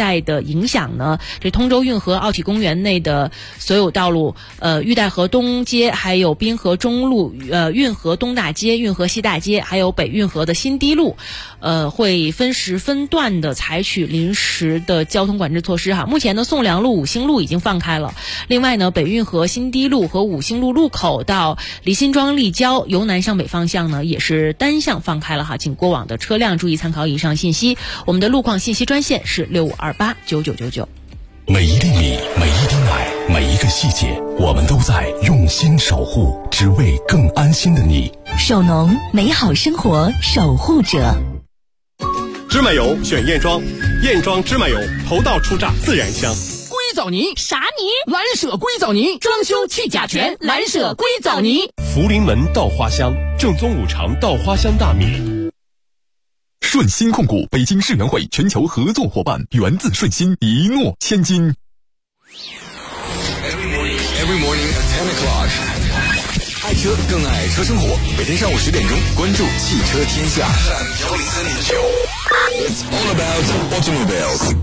影响呢，这通州运河奥体公园内的所有道路，玉带河东街，还有滨河中路，运河东大街、运河西大街，还有北运河的新堤路，会分时分段的采取临时的交通管制措施哈。目前呢，宋良路、五星路已经放开了。另外呢，北运河新堤路和五星路路口到离心庄立交由南向北方向呢，也是单向放开了哈，请过往的车辆注意参考以上信息。我们的路况信息专线是65289999。 每一粒米，每一滴奶，每一个细节，我们都在用心守护，只为更安心的你。 手农，美好生活守护者。 芝麻油选燕庄，燕庄芝麻油头道出榨，自然香。 硅藻泥啥泥？蓝舍硅藻泥，装修去甲醛，蓝舍硅藻泥。 福临门稻花香，正宗五常稻花香大米。 顺鑫控股北京世园会全球合作伙伴，源自顺鑫，一诺千金。 Every morning at 10 o'clock， 爱车更爱车生活。每天上午10点钟，关注汽车天下。It's all about automobiles。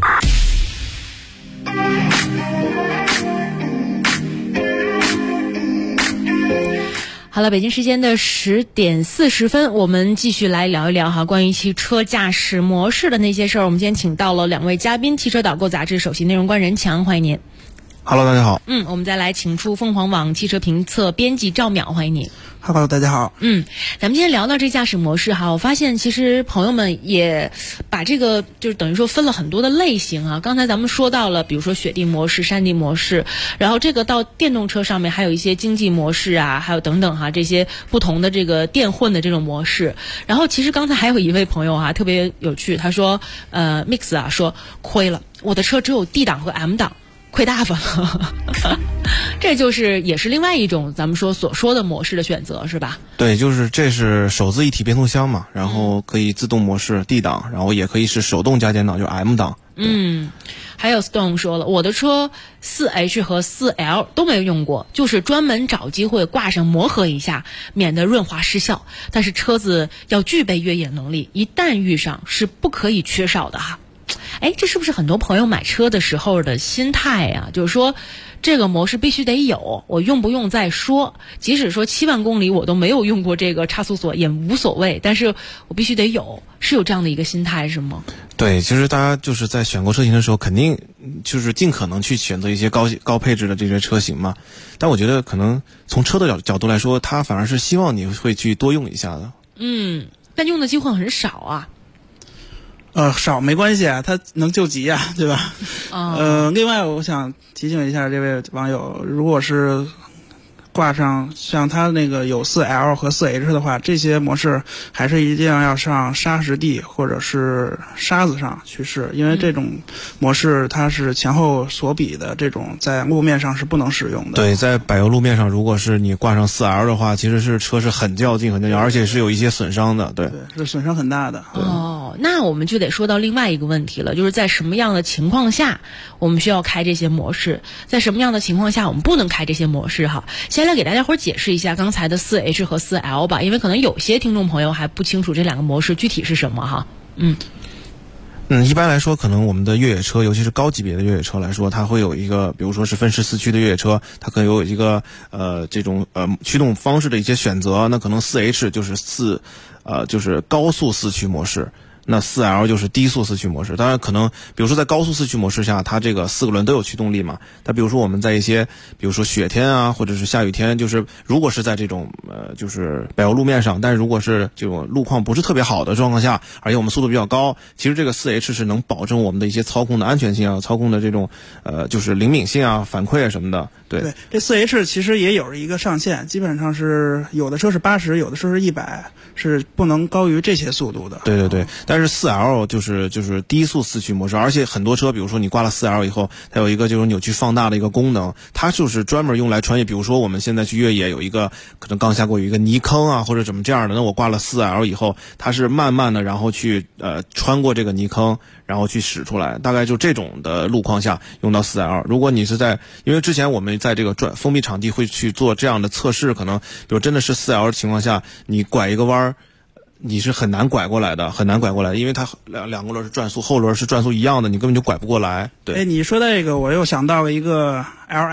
好了，北京时间的10点40分，我们继续来聊一聊哈关于汽车驾驶模式的那些事儿。我们今天请到了2位嘉宾，汽车导购杂志首席内容官任强，欢迎您。 Hello， 大家好。 我们再来请出凤凰网汽车评测编辑赵淼，欢迎您。 Hello， 大家好。 咱们今天聊到这驾驶模式哈，我发现其实朋友们也把这个就是等于说分了很多的类型啊。刚才咱们说到了，比如说雪地模式、山地模式，然后这个到电动车上面还有一些经济模式啊，还有等等哈，这些不同的这个电混的这种模式。然后其实刚才还有一位朋友哈，特别有趣，他说Mix 啊说亏了，我的车只有 D 档和 M 档。亏大发了，这就是也是另外一种咱们所说的模式的选择，是吧？ 对，就是这是手自一体变速箱嘛，然后可以自动模式 D 档，然后也可以是手动加减档，就 M 档。 还有 Stone 说了，我的车 4H 和 4L 都没有用过，就是专门找机会挂上磨合一下，免得润滑失效。但是车子要具备越野能力，一旦遇上是不可以缺少的哈。这是不是很多朋友买车的时候的心态啊？就是说这个模式必须得有，我用不用再说，即使说7万公里我都没有用过这个差速锁也无所谓，但是我必须得有，是有这样的一个心态是吗？ 对，其实大家就是在选购车型的时候，肯定就是尽可能去选择一些高配置的这些车型嘛。但我觉得可能从车的角度来说，它反而是希望你会去多用一下的。 但用的机会很少啊。 少没关系啊，它能救急啊，对吧？另外我想提醒一下这位网友，如果是挂上像它那个有 4L 和 4H 的话，这些模式还是一定要上砂石地或者是沙子上去试，因为这种模式它是前后锁比的，这种在路面上是不能使用的。 对，在柏油路面上，如果是你挂上 4L 的话，其实是车是很较劲，而且是有一些损伤的。对， 是损伤很大的。 那我们就得说到另外一个问题了，就是在什么样的情况下我们需要开这些模式，在什么样的情况下我们不能开这些模式哈。先来给大家伙解释一下刚才的 4H 和 4L 吧，因为可能有些听众朋友还不清楚这两个模式具体是什么哈。 一般来说，可能我们的越野车，尤其是高级别的越野车来说，它会有一个，比如说是分时四驱的越野车，它可能有一个这种驱动方式的一些选择。那可能 4H 就是就是高速四驱模式。那 4L 就是低速四驱模式，当然可能比如说在高速四驱模式下，它这个4个轮都有驱动力嘛。它比如说我们在一些比如说雪天啊，或者是下雨天，就是如果是在这种就是柏油路面上，但是如果是这种路况不是特别好的状况下，而且我们速度比较高，其实这个 4H 是能保证我们的一些操控的安全性啊，操控的这种就是灵敏性啊、反馈啊什么的。对， 这 4H 其实也有一个上限，基本上是有的车是80，有的车是100，是不能高于这些速度的。 对，但是 4L 就是低速四驱模式，而且很多车，比如说你挂了 4L 以后，它有一个就是扭矩放大的一个功能，它就是专门用来穿越。比如说我们现在去越野，有一个可能刚下过有一个泥坑啊，或者怎么这样的，那我挂了 4L 以后，它是慢慢的然后去穿过这个泥坑，然后去驶出来，大概就这种的路况下用到 4L。如果你是因为之前我们在这个封闭场地会去做这样的测试，可能比如真的是 4L 的情况下，你拐一个弯你是很难拐过来的，因为它两个轮是转速，后轮是转速一样的，你根本就拐不过来。对， 你说这个，我又想到了一个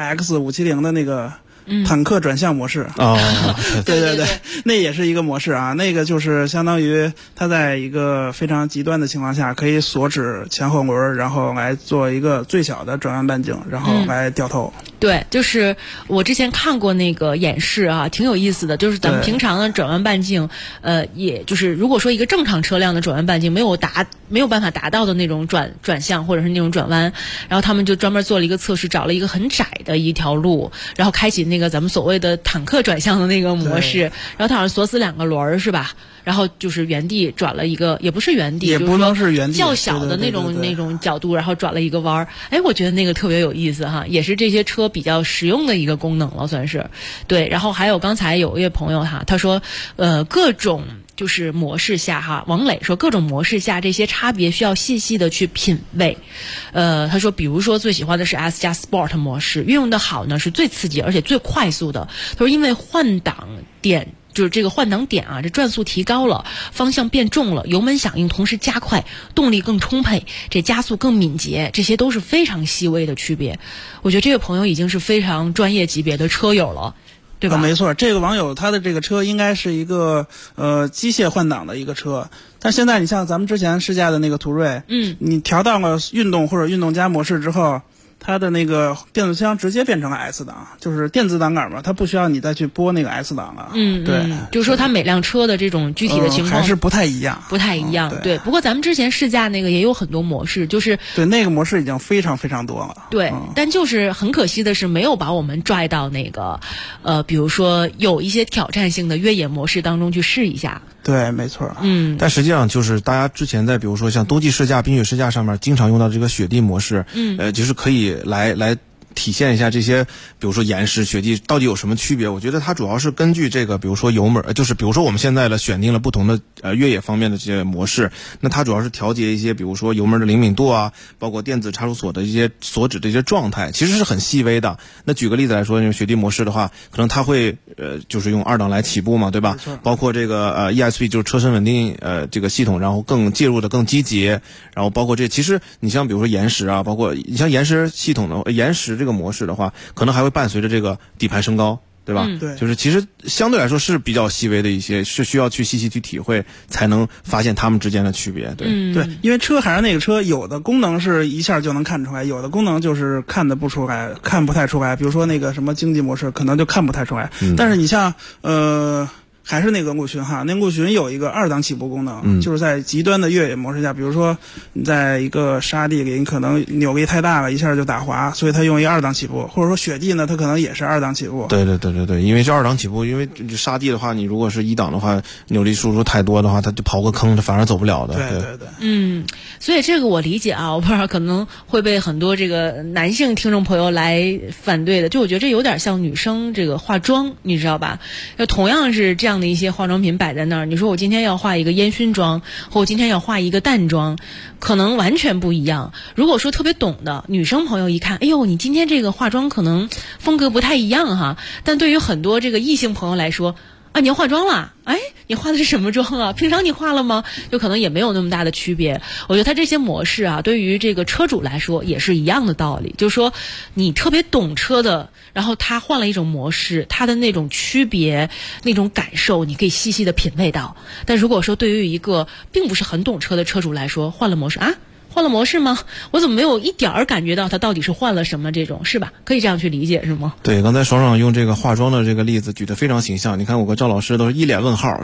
LX570的那个坦克转向模式。对，那也是一个模式啊。那个就是相当于它在一个非常极端的情况下，可以锁止前后轮，然后来做一个最小的转弯半径，然后来掉头。 对，就是我之前看过那个演示啊，挺有意思的。就是咱们平常的转弯半径，也就是如果说一个正常车辆的转弯半径没有办法达到的那种转向或者是那种转弯，然后他们就专门做了一个测试，找了一个很窄的一条路，然后开启那个咱们所谓的坦克转向的那个模式，然后它好像锁死2个轮是吧？然后就是原地转了一个，也不是原地， 也不能是原地， 较小的那种角度，然后转了一个弯儿。哎，我觉得那个特别有意思哈，也是这些车比较实用的一个功能了，算是。对，然后还有刚才有一位朋友哈，他说，各种就是模式下哈，王磊说各种模式下这些差别需要细细的去品味。他说，比如说最喜欢的是 S 加 Sport 模式，运用的好呢是最刺激而且最快速的。他说，因为换挡点。就是这个换挡点啊，这转速提高了，方向变重了，油门响应同时加快，动力更充沛，这加速更敏捷，这些都是非常细微的区别。我觉得这位朋友已经是非常专业级别的车友了，对吧？ 没错，这个网友他的这个车应该是一个机械换挡的一个车，但现在你像咱们之前试驾的那个途锐，你调到了运动或者运动加模式之后。它的那个变速箱直接变成了 S 档，就是电子档杆嘛，它不需要你再去拨那个 S 档了。对， 就是说它每辆车的这种具体的情况、 还是不太一样， 对，不过咱们之前试驾那个也有很多模式，就是对那个模式已经非常非常多了。 对，但就是很可惜的是没有把我们拽到那个比如说有一些挑战性的越野模式当中去试一下。 对，没错。 但实际上就是大家之前在比如说像冬季试驾、冰雪试驾上面经常用到这个雪地模式，就是可以来体现一下这些，比如说岩石、雪地到底有什么区别？我觉得它主要是根据这个，比如说油门，就是比如说我们现在的选定了不同的越野方面的这些模式，那它主要是调节一些，比如说油门的灵敏度啊，包括电子差速锁的一些锁止的一些状态，其实是很细微的。那举个例子来说，那种雪地模式的话，可能它会就是用2档来起步嘛，对吧？包括这个ESP 就是车身稳定这个系统，然后更介入的更积极，然后包括这其实你像比如说岩石啊，包括你像岩石系统的岩石这个模式的话，可能还会伴随着这个底盘升高，对吧？ 对， 就是其实相对来说是比较细微的一些，是需要去细细去体会，才能发现它们之间的区别。对， 对，因为车还是那个车，有的功能是一下就能看出来，有的功能就是看不太出来。比如说那个什么经济模式，可能就看不太出来。但是你像还是那个陆巡哈，那陆巡有一个2档起步功能，就是在极端的越野模式下，比如说你在一个沙地里，你可能扭力太大了，一下就打滑，所以它用一个2档起步，或者说雪地呢，它可能也是2档起步。 对，因为这2档起步，因为沙地的话，你如果是1档的话，扭力输出太多的话，它就刨个坑，它反而走不了的。 对。 所以这个我理解啊，我不知道可能会被很多这个男性听众朋友来反对的，就我觉得这有点像女生这个化妆，你知道吧？同样是这样的一些化妆品摆在那儿，你说我今天要画一个烟熏妆，或我今天要画一个淡妆，可能完全不一样。如果说特别懂的女生朋友一看，哎呦，你今天这个化妆可能风格不太一样哈，但对于很多这个异性朋友来说，啊，你要化妆了？哎，你化的是什么妆啊？平常你化了吗？就可能也没有那么大的区别。我觉得它这些模式啊，对于这个车主来说也是一样的道理。就是说，你特别懂车的，然后他换了一种模式，它的那种区别、那种感受，你可以细细的品味到。但如果说对于一个并不是很懂车的车主来说，换了模式啊？换了模式吗？我怎么没有一点儿感觉到它到底是换了什么？这种是吧？可以这样去理解是吗？ 对，刚才爽爽用这个化妆的这个例子举得非常形象。你看我和赵老师都是一脸问号。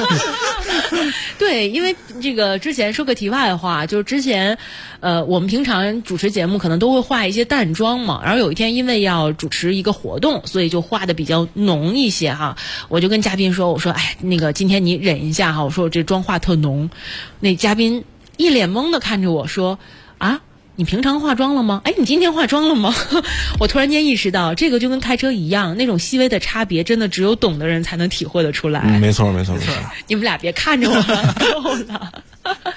对，因为这个之前说个题外话，就是之前我们平常主持节目可能都会化一些淡妆嘛，然后有一天因为要主持一个活动，所以就化的比较浓一些哈。我就跟嘉宾说，我说哎，那个今天你忍一下哈，我说我这妆化特浓。那嘉宾一脸懵的看着我说，啊，你平常化妆了吗？哎，你今天化妆了吗？我突然间意识到，这个就跟开车一样，那种细微的差别，真的只有懂的人才能体会得出来。 没错。 你们俩别看着我了，够了。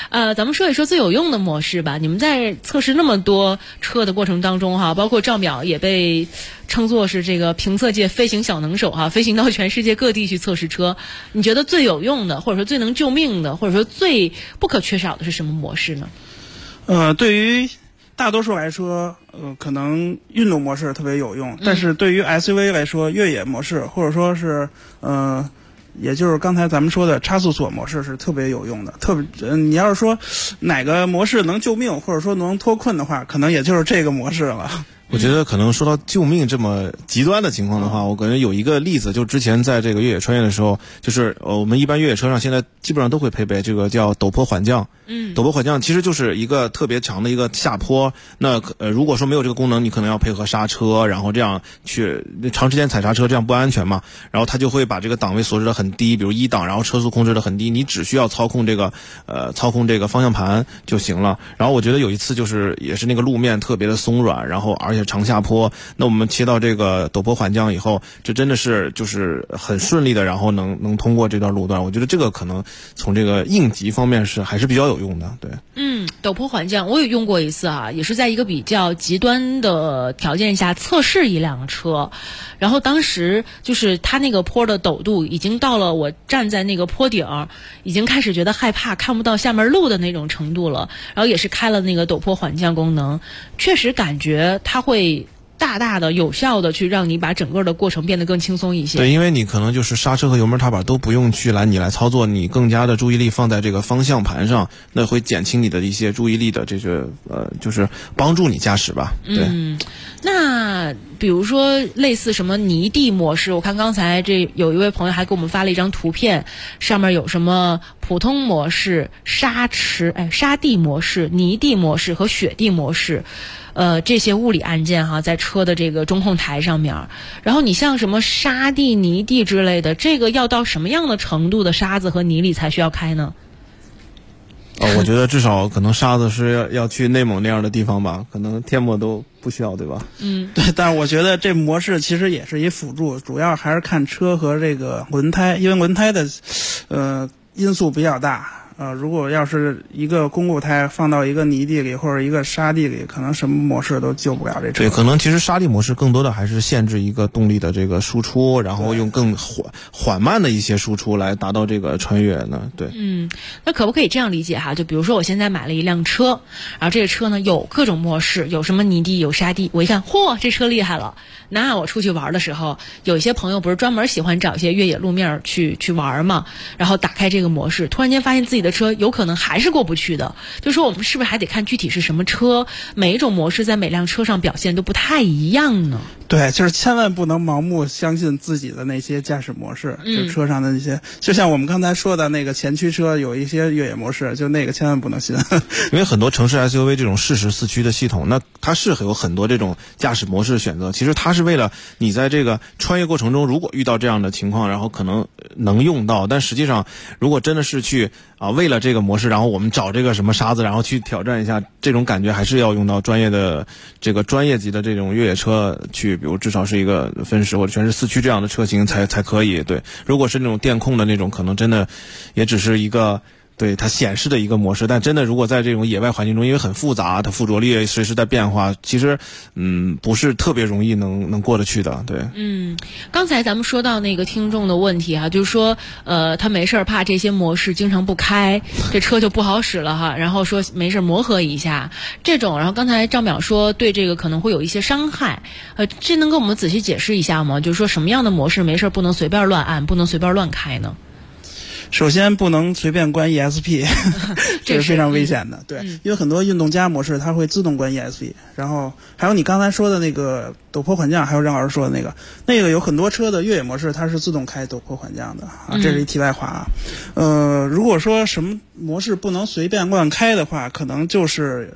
咱们说一说最有用的模式吧。你们在测试那么多车的过程当中哈，包括赵淼也被称作是这个评测界飞行小能手哈，飞行到全世界各地去测试车。你觉得最有用的，或者说最能救命的，或者说最不可缺少的是什么模式呢？ 对于大多数来说，可能运动模式特别有用，但是对于 SUV 来说，越野模式或者说是也就是刚才咱们说的差速锁模式是特别有用的。你要是说哪个模式能救命或者说能脱困的话，可能也就是这个模式了。 我觉得可能说到救命这么极端的情况的话，我感觉有一个例子，就之前在这个越野穿越的时候，就是我们一般越野车上现在基本上都会配备这个叫陡坡缓降。陡坡缓降其实就是一个特别长的一个下坡，那如果说没有这个功能，你可能要配合刹车，然后这样去长时间踩刹车，这样不安全嘛。然后它就会把这个档位锁止的很低，比如1档，然后车速控制的很低，你只需要操控这个方向盘就行了。然后我觉得有一次就是也是那个路面特别的松软，然后而且长下坡，那我们切到这个陡坡缓降以后，这真的是就是很顺利的，然后能通过这段路段。我觉得这个可能从这个应急方面还是比较有用的。对， 陡坡缓降我也用过一次啊，也是在一个比较极端的条件下测试一辆车，然后当时就是它那个坡的陡度已经到了我站在那个坡顶已经开始觉得害怕，看不到下面路的那种程度了，然后也是开了那个陡坡缓降功能，确实感觉它会大大的有效的去让你把整个的过程变得更轻松一些。 对，因为你可能就是刹车和油门踏板都不用去你来操作，你更加的注意力放在这个方向盘上，那会减轻你的一些注意力的这个就是帮助你驾驶吧。对。 那比如说类似什么泥地模式，我看刚才这有一位朋友还给我们发了一张图片，上面有什么普通模式、沙地模式、泥地模式和雪地模式。这些物理按键哈，在车的这个中控台上面。然后你像什么沙地、泥地之类的，这个要到什么样的程度的沙子和泥里才需要开呢？ 我觉得至少可能沙子是要去内蒙那样的地方吧，可能天漠都不需要，对吧？ 对，但是我觉得这模式其实也是一辅助，主要还是看车和这个轮胎，因为轮胎的因素比较大。如果要是一个公路胎放到一个泥地里或者一个沙地里，可能什么模式都救不了这车。 对，可能其实沙地模式更多的还是限制一个动力的这个输出，然后用更缓慢的一些输出来达到这个穿越呢。对， 那可不可以这样理解哈？就比如说我现在买了一辆车，然后这个车呢有各种模式，有什么泥地有沙地，我一看，嚯，这车厉害了。那我出去玩的时候，有一些朋友不是专门喜欢找一些越野路面去玩嘛，然后打开这个模式，突然间发现自己的车有可能还是过不去的。就说我们是不是还得看具体是什么车，每一种模式在每辆车上表现都不太一样呢？ 对，就是千万不能盲目相信自己的那些驾驶模式，就车上的那些，就像我们刚才说的那个前驱车有一些越野模式，就那个千万不能信。 因为很多城市 SUV 这种适时四驱的系统，那它是有很多这种驾驶模式选择，其实它是为了你在这个穿越过程中，如果遇到这样的情况，然后可能能用到，但实际上如果真的是去为了这个模式，然后我们找这个什么沙子，然后去挑战一下，这种感觉还是要用到专业级的这种越野车去，比如至少是一个分时或者全是四驱这样的车型才可以。对，如果是那种电控的那种，可能真的也只是一个对它显示的一个模式，但真的如果在这种野外环境中，因为很复杂，它附着力随时在变化，其实不是特别容易能过得去的。对， 刚才咱们说到那个听众的问题哈，就是说他没事怕这些模式经常不开，这车就不好使了哈，然后说没事磨合一下这种，然后刚才赵淼说对这个可能会有一些伤害，这能跟我们仔细解释一下吗？就是说什么样的模式没事不能随便乱按，不能随便乱开呢？ 首先不能随便关 ESP 这是非常危险的。对，因为很多运动家模式它会自动关 ESP， 然后还有你刚才说的那个陡坡缓降，还有张老师说的那个有很多车的越野模式它是自动开陡坡缓降的啊，这是一题外话啊。如果说什么模式不能随便乱开的话，可能就是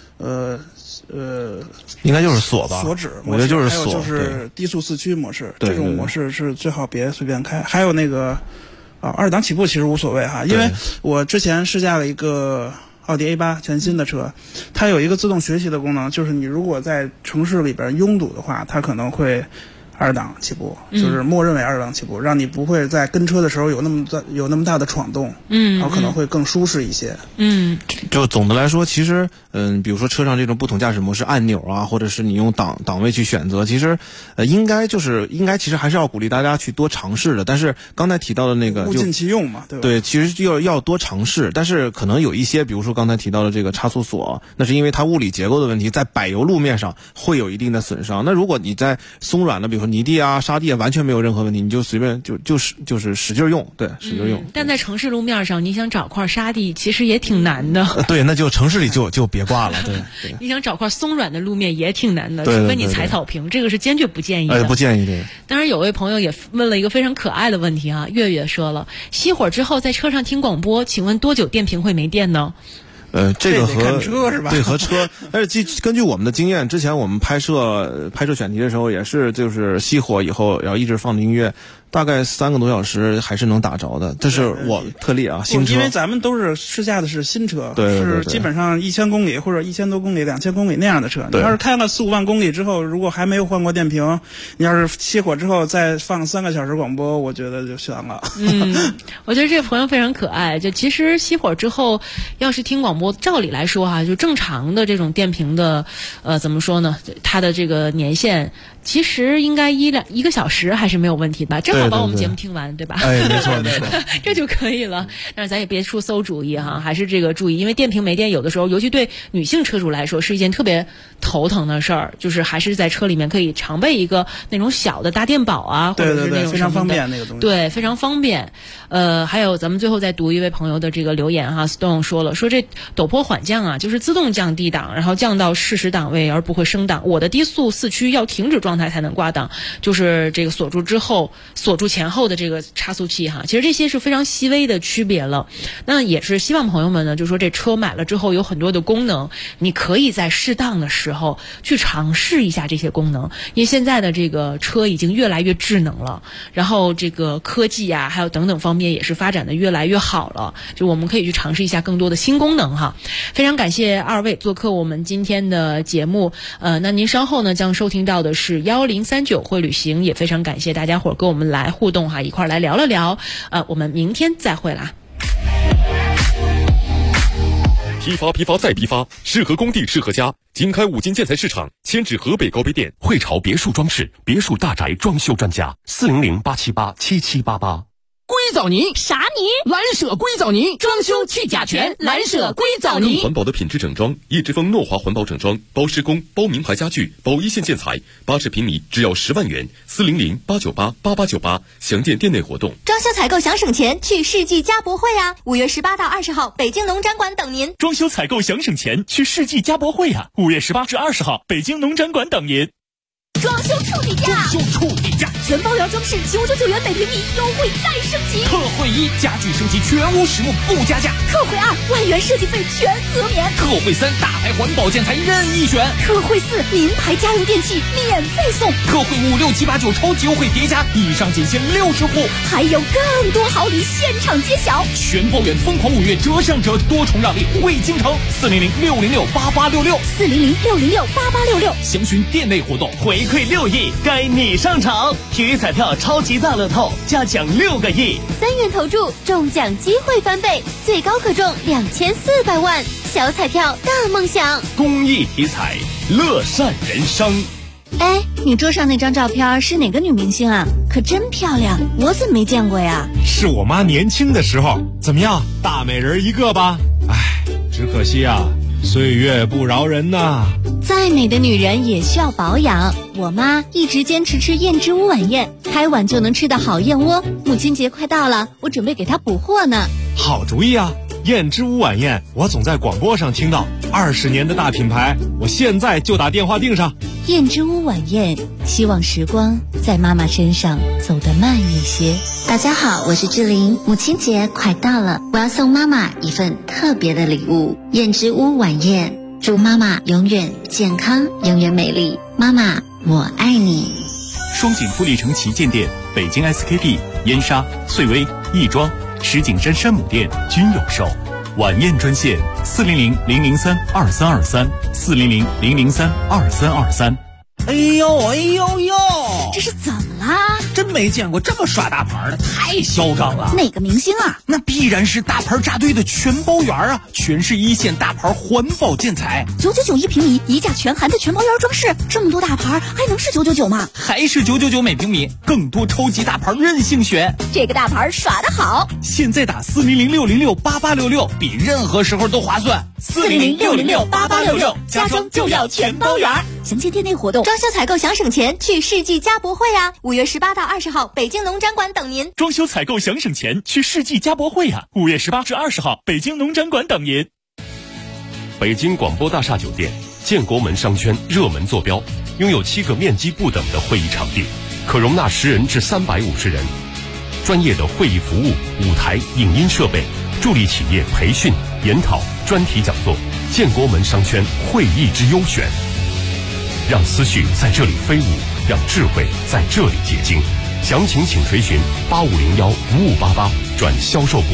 应该就是锁吧， 锁止模式， 我觉得就是锁， 还有就是低速四驱模式， 对， 这种模式是最好别随便开。还有那个二档起步其实无所谓哈，因为我之前试驾了一个奥迪 A8 全新的车，它有一个自动学习的功能，就是你如果在城市里边拥堵的话，它可能会 2档起步，就是默认为2档起步，让你不会在跟车的时候有那么大的闯动，然后可能会更舒适一些。 就总的来说，其实比如说车上这种不同驾驶模式按钮啊，或者是你用档位去选择，其实应该其实还是要鼓励大家去多尝试的。但是刚才提到的那个物尽其用嘛，对吧？ 对，其实要多尝试，但是可能有一些，比如说刚才提到的这个差速锁，那是因为它物理结构的问题，在柏油路面上会有一定的损伤。那如果你在松软的，比如说泥地啊、沙地啊，完全没有任何问题，你就随便就是使劲用，对，使劲用。 但在城市路面上，你想找块沙地，其实也挺难的。 对，那就城市里就别挂了。对， 你想找块松软的路面也挺难的， 对， 除非你踩草坪，这个是坚决不建议的。 不建议对。 当然，有位朋友也问了一个非常可爱的问题啊，月月说了，熄火之后在车上听广播，请问多久电瓶会没电呢？ 这个和车是吧？ 对，和车，而且根据我们的经验，之前我们拍摄选题的时候，也是就是熄火以后，然后一直放着音乐，大概3个多小时还是能打着的。这是我特例啊，新车。 因为咱们都是试驾的是新车， 对， 是基本上1000公里或者1000多公里、2000公里那样的车。你要是开了4-5万公里之后，如果还没有换过电瓶，你要是熄火之后再放3个小时广播，我觉得就悬了。 我觉得这个朋友非常可爱。就其实熄火之后，要是听广播，照理来说就正常的这种电瓶的，怎么说呢？它的这个年限其实应该1个小时还是没有问题吧？正好把我们节目听完，对吧？ 没错， 这就可以了。但是咱也别出馊主意哈，还是这个注意，因为电瓶没电，有的时候尤其对女性车主来说是一件特别头疼的事儿。就是还是在车里面可以常备一个那种小的大电宝啊，或者是那种非常方便那个东西。 对，非常方便。还有咱们最后再读一位朋友的这个留言哈 ，Stone 说了，说这陡坡缓降啊，就是自动降低档，然后降到适时档位而不会升档。我的低速4驱要停止状态才能挂档，就是这个锁住之后，锁住前后的这个差速器哈。其实这些是非常细微的区别了。那也是希望朋友们呢，就说这车买了之后有很多的功能，你可以在适当的时候去尝试一下这些功能。因为现在的这个车已经越来越智能了，然后这个科技啊，还有等等方面也是发展的越来越好了。就我们可以去尝试一下更多的新功能哈。非常感谢2位做客我们今天的节目。那您稍后呢将收听到的是1039会旅行，也非常感谢大家伙跟我们来互动哈，一块来聊了聊。我们明天再会啦。 批发再批发，适合工地适合家。经开5金建材市场，迁至河北高碑店。 汇潮别墅装饰，别墅大宅装修专家，400-878-7788。 硅藻泥啥泥？ 蓝舍硅藻泥，装修去甲醛，蓝舍硅藻泥。 更环保的品质整装，叶之峰诺华环保整装，包施工，包名牌家具，包一线建材，80平米只要10万元，400-898-8898，详见店内活动。 装修采购想省钱，去世纪家博会啊！5月18到20号，北京农展馆等您。 装修采购想省钱，去世纪家博会啊！5月18至20号，北京农展馆等您。 装修处理价，全包圆装饰999元每平米，优惠再升级。 特惠1，家具升级全屋实木不加价。 特惠2，万元设计费全额免。 特惠3，大牌环保建材任意选。 特惠4，名牌家用电器免费送。 特惠5、6、7、8、9超级优惠叠加，以上仅限60户， 还有更多好礼现场揭晓。 全包圆疯狂5月折上折，多重让利惠京城，400-606-8866，400-606-8866。详询店内活动。 回馈6亿，该你上场！体育彩票超级大乐透，加奖6个亿 ，3元投注，中奖机会翻倍，最高可中2400万。小彩票大梦想， 公益体彩，乐善人生。 哎，你桌上那张照片是哪个女明星啊？可真漂亮，我怎么没见过呀？ 是我妈年轻的时候。怎么样，大美人一个吧？哎，只可惜啊，岁月不饶人呐。 再美的女人也需要保养，我妈一直坚持吃燕之屋晚宴，开碗就能吃的好燕窝。母亲节快到了，我准备给她补货呢。 好主意啊！燕之屋晚宴，我总在广播上听到，20年的大品牌，我现在就打电话订上。 燕之屋晚宴，希望时光在妈妈身上走得慢一些。 大家好，我是志玲，母亲节快到了，我要送妈妈一份特别的礼物——燕之屋晚宴。祝妈妈永远健康，永远美丽。妈妈，我爱你。 双井富力城旗舰店、北京 SKP、燕莎、翠微、亦庄、石景山山姆店均有售。晚宴专线400-003-2323，400-003-2323。 哎呦哎呦呦！ 这是怎么啦？ 真没见过这么耍大牌的，太嚣张了。 哪个明星啊？ 那必然是大牌扎堆的全包园啊，全是一线大牌环保建材 ，999一平米，一价全含的全包园装饰，这么多大牌还能是999吗？ 还是999每平米，更多超级大牌任性选。 这个大牌耍得好， 现在打400-606-8866，比任何时候都划算。 400-606-8866，家装就要全包园。详见店内活动。 装修采购想省钱，去世纪家博会啊！5月18到20号，北京农展馆等您。 装修采购想省钱，去世纪家博会啊！5月18至20号，北京农展馆等您。 北京广播大厦酒店建国门商圈热门坐标，拥有7个面积不等的会议场地，可容纳10人至350人。专业的会议服务、舞台、影音设备，助力企业培训、研讨、专题讲座。建国门商圈会议之优选，让思绪在这里飞舞，让智慧在这里结晶。详情请垂询8501-5588转销售部。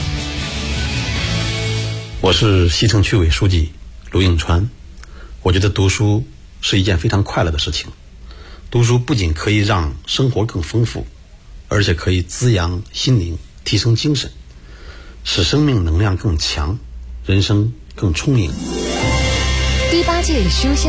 我是西城区委书记卢应川。我觉得读书是一件非常快乐的事情。读书不仅可以让生活更丰富，而且可以滋养心灵，提升精神，使生命能量更强，人生更充盈。 第8届修仙